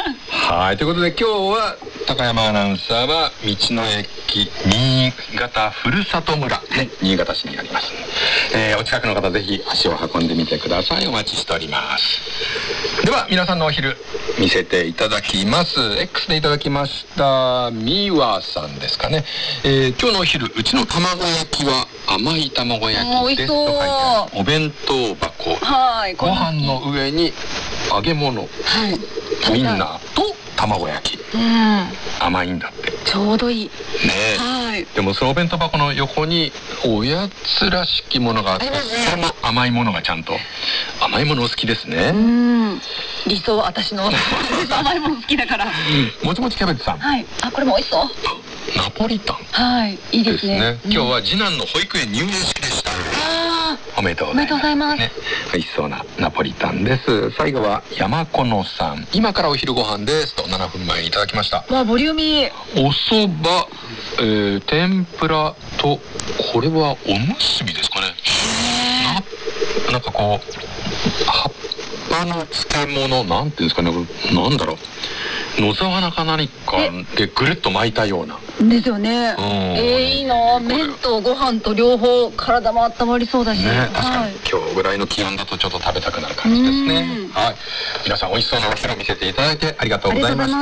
[SPEAKER 7] はい、ということで今日は高山アナウンサーは道の駅新潟ふるさと村、ね、新潟市にあります、お近くの方ぜひ足を運んでみてください。お待ちしております。では皆さんのお昼見せていただきます。 X でいただきましたみわさんですかね、今日のお昼うちの卵焼きは甘い卵焼きですと書いてあるお弁当箱、ご飯の上に揚げ物、ウインナーと卵焼き、甘いんだって。
[SPEAKER 6] ちょうどいいね。
[SPEAKER 7] でもそのお弁当箱の横におやつらしきものがあって、それも甘いものがちゃんと。甘いものお好きですね。
[SPEAKER 6] 理想、私の甘いもの好きだから。
[SPEAKER 7] もちもちキャベツさん、
[SPEAKER 6] あ、これも美味しそう。
[SPEAKER 7] ナポリタン、
[SPEAKER 6] いいですね。
[SPEAKER 7] 今日は次男の保育園入園式でした。おめでとうございます。美味しそうなナポリタンです。最後は山このさん、今からお昼ご飯ですと7分前にいただきました。
[SPEAKER 6] ボリューミー。
[SPEAKER 7] お蕎麦、天ぷらと、これはおむすびですかね。なんかこう葉っぱの漬物なんていうんですかね、なんだろう、野沢菜か何かでぐるっと巻いたような
[SPEAKER 6] ですよね。いいな。麺とご飯と両方体も温まりそうだし、
[SPEAKER 7] 確かに今日ぐらいの気温だとちょっと食べたくなる感じですね。はい、皆さん美味しそうなお昼を見せていただいてありがとうございました。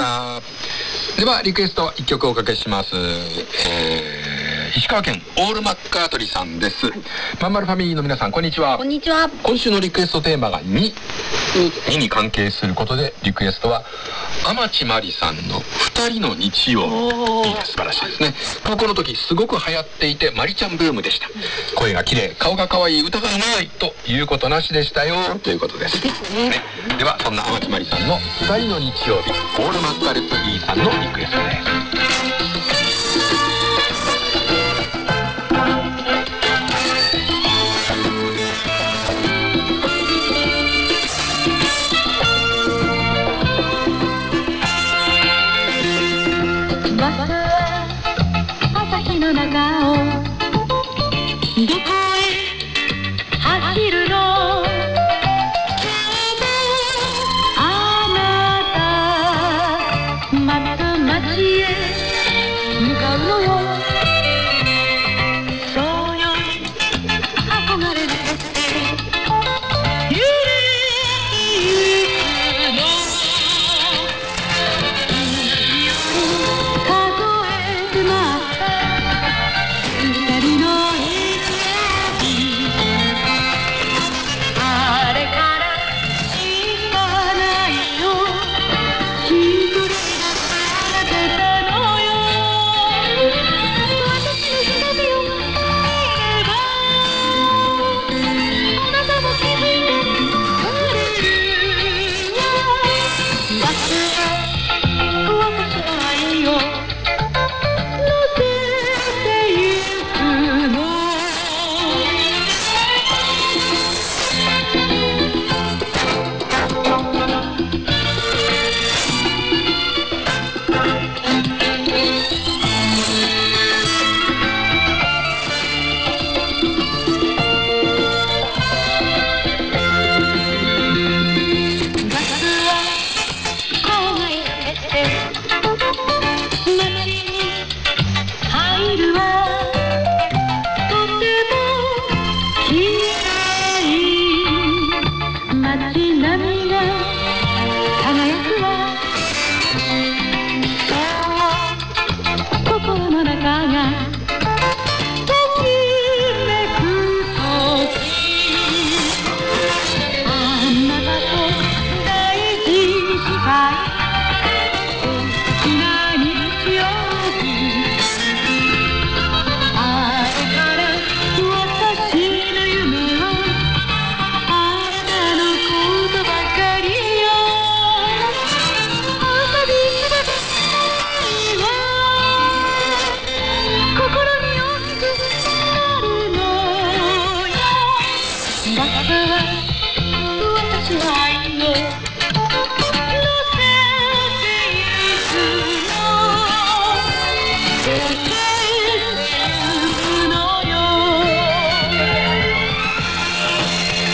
[SPEAKER 7] ではリクエスト1曲おかけします。石川県オールマッカートリーさんです。まんまるファミリーの皆さん、こんにちは。
[SPEAKER 6] こんにちは。
[SPEAKER 7] 今週のリクエストテーマが2に関係することで、リクエストは天地真理さんの2人の日曜。いいです、素晴らしいですね。高校の時すごく流行っていてマリちゃんブームでした。声が綺麗、顔が可愛い、歌がうまいということなしでしたよということです、ではそんな天地真理さんの2人の日曜日、オールマッカートリーさんのリクエストです。
[SPEAKER 8] 朝日の中をどこへ走るの？あなたまた街へ向かうのよ。そうよ、憧れて揺れてゆくの。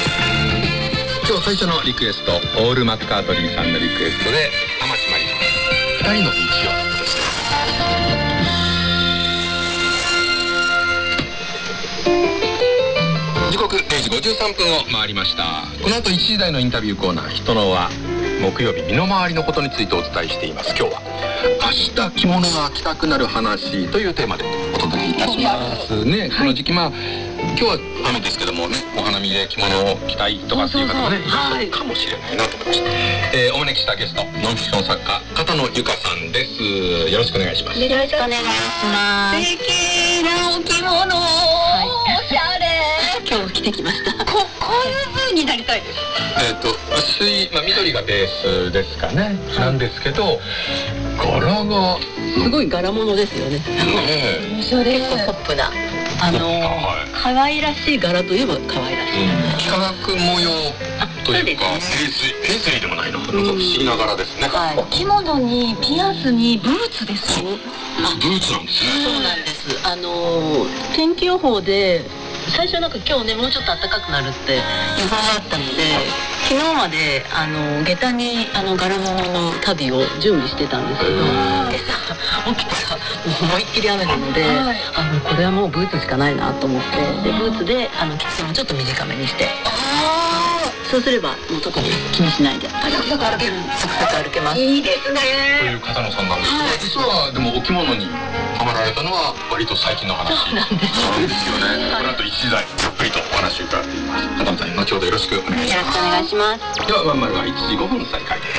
[SPEAKER 7] 最初のリクエスト、オールマッカートリーさんのリクエストで天地真理さん人の日曜でした。時刻0時53分を回りました。この後1時台のインタビューコーナー人の輪、木曜日身の回りのことについてお伝えしています。今日は明日着物が着たくなる話というテーマでお届けいたしますね。この時期今日は雨ですけどもね、お花見で着物を着たいとかっていう方もねいらっしゃるかもしれないなと思いました。お招きしたゲストノンフィクション作家片野由香さんです。よろしくお願いします。
[SPEAKER 3] よろしくお願いします。素敵なお着物、おしゃれ。今日着てきました。こういう風になりたいです。
[SPEAKER 7] 薄い、緑がベースですかね、なんですけど柄が
[SPEAKER 3] すごい柄物ですよね。結構ポップな可愛らしい柄といえば可愛らしい、
[SPEAKER 7] 幾何学模様というか、ペースリーでもないの、不思議な柄ですね。
[SPEAKER 3] お着物にピアスにブーツですよ。
[SPEAKER 7] ブーツなんですね。
[SPEAKER 3] そうなんです。天気予報で最初なんか今日ねもうちょっと暖かくなるって予報があったので、昨日まで下駄に柄物の足袋を準備してたんですけど、今朝起きたら思いっきり雨なので、これはもうブーツしかないなと思って、でブーツできつさもちょっと短めにして、そうすればもう特に気にしないでサクサク歩ける。サクサク歩けます。いいですね。
[SPEAKER 7] という片野さんなんですけど、実はでもお着物にハマられたのは割と最近の話なんですよね。この後1時台たっぷりとお話を伺っています。片野さん後ほどよろしくお願いします。
[SPEAKER 3] よろしくお願いします。
[SPEAKER 7] ではワンマルは1時5分再開です。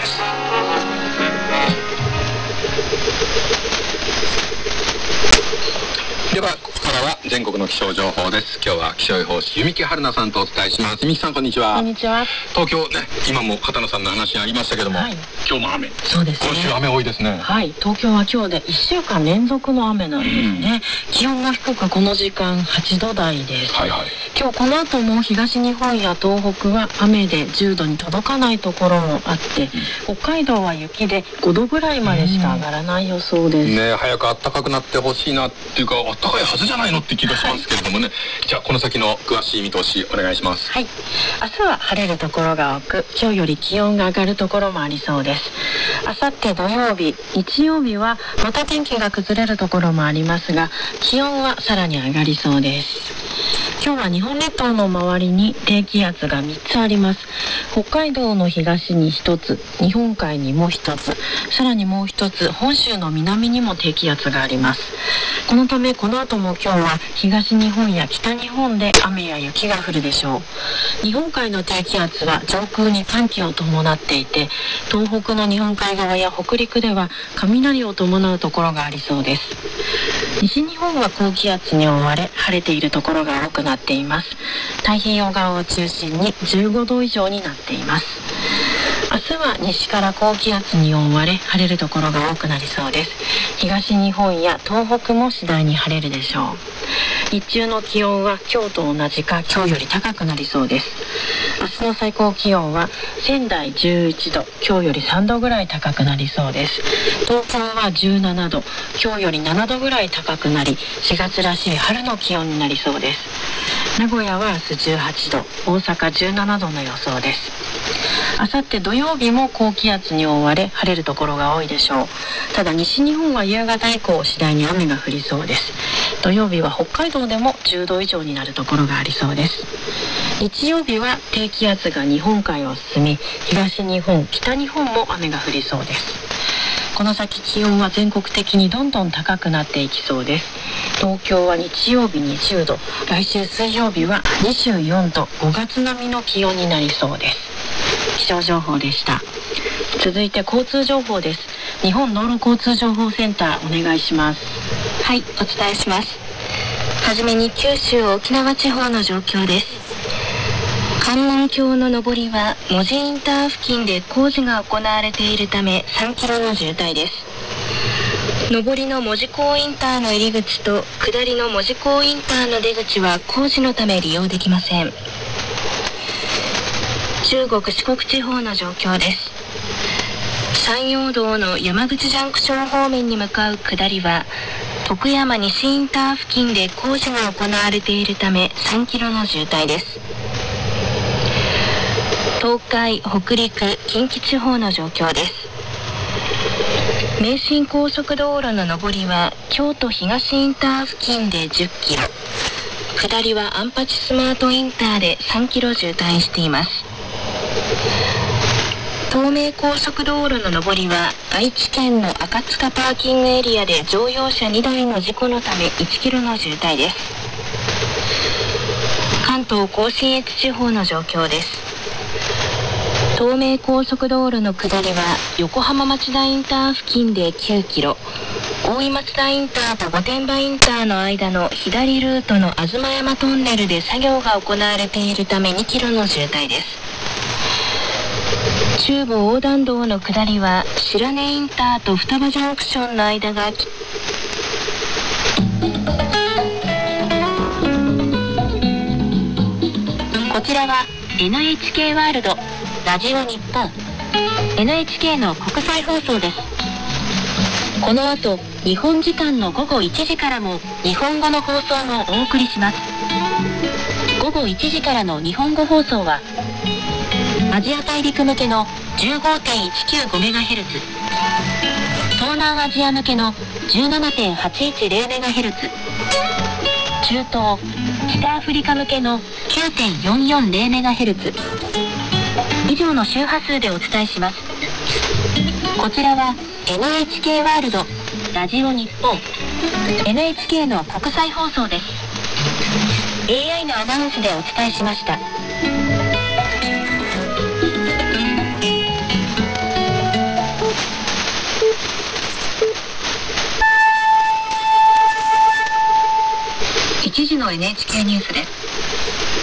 [SPEAKER 7] ではここからは全国の気象情報です。今日は気象予報士弓木春菜さんとお伝えします。弓木さんこんにちは。
[SPEAKER 3] こんにちは。
[SPEAKER 7] 東京ね、今も片野さんの話ありましたけども、今日も雨。
[SPEAKER 3] そうですね。
[SPEAKER 7] 今週雨多いですね。
[SPEAKER 3] はい、東京は今日で1週間連続の雨なんですね。気温も低くこの時間8度台です。今日この後も東日本や東北は雨で10度に届かないところもあって、北海道は雪で5度ぐらいまでしか上がらない予想です。
[SPEAKER 7] ね、早く暖かくなってほしいなっていうか、暖かいはずじゃないのって気がしますけれどもね。じゃあこの先の詳しい見通しお願いします。
[SPEAKER 3] はい、明日は晴れるところが多く、今日より気温が上がるところもありそうです。明後日土曜日、日曜日はまた天気が崩れるところもありますが、気温はさらに上がりそうです。今日は日本列島の周りに低気圧が3つあります。北海道の東に1つ、日本海にも1つ、さらにもう1つ本州の南にも低気圧があります。このためこの後も今日は東日本や北日本で雨や雪が降るでしょう。日本海の低気圧は上空に寒気を伴っていて、東北の日本海側や北陸では雷を伴うところがありそうです。西日本は高気圧に覆われ晴れているところが多くなっています。太平洋側を中心に15度以上になっています。明日は西から高気圧に覆われ晴れるところが多くなりそうです。東日本や東北も次第に晴れるでしょう。日中の気温は今日と同じか今日より高くなりそうです。明日の最高気温は仙台11度、今日より3度ぐらい高くなりそうです。東京は17度、今日より7度ぐらい高くなり、4月らしい春の気温になりそうです。名古屋は明日18度、大阪17度の予想です。あさって土曜日も高気圧に覆われ晴れるところが多いでしょう。ただ西日本は夕方以降次第に雨が降りそうです。土曜日は北海道でも10度以上になるところがありそうです。日曜日は低気圧が日本海を進み、東日本、北日本も雨が降りそうです。この先気温は全国的にどんどん高くなっていきそうです。東京は日曜日20度、来週水曜日は24度、5月並みの気温になりそうです。気象情報でした。続いて交通情報です。日本道路交通情報センターお願いします。
[SPEAKER 4] はい、お伝えします。はじめに九州沖縄地方の状況です。関門橋の上りは門司インター付近で工事が行われているため3キロの渋滞です。上りの門司港インターの入り口と下りの門司港インターの出口は工事のため利用できません。中国四国地方の状況です。山陽道の山口ジャンクション方面に向かう下りは徳山西インター付近で工事が行われているため3キロの渋滞です。東海、北陸、近畿地方の状況です。
[SPEAKER 6] 名神高速道路の上りは京都東インター付近で10キロ、下りは安八スマートインターで3キロ渋滞しています。東名高速道路の上りは愛知県の赤塚パーキングエリアで乗用車2台の事故のため1キロの渋滞です。関東甲信越地方の状況です。東名高速道路の下りは横浜町田インター付近で9キロ、大井松田インターと御殿場インターの間の左ルートの東山トンネルで作業が行われているため2キロの渋滞です。中部横断道の下りは白根インターと双葉ジャンクションの間がこちらは NHK ワールドラジオ日本 NHK の国際放送です。この後日本時間の午後1時からも日本語の放送もお送りします。午後1時からの日本語放送はアジア大陸向けの 15.195MHz、 東南アジア向けの 17.810MHz、 中東・北アフリカ向けの 9.440MHz 以上の周波数でお伝えします。こちらは NHK ワールドラジオ日本 NHK の国際放送です。 AI のアナウンスでお伝えしました。1時の NHK ニュースです。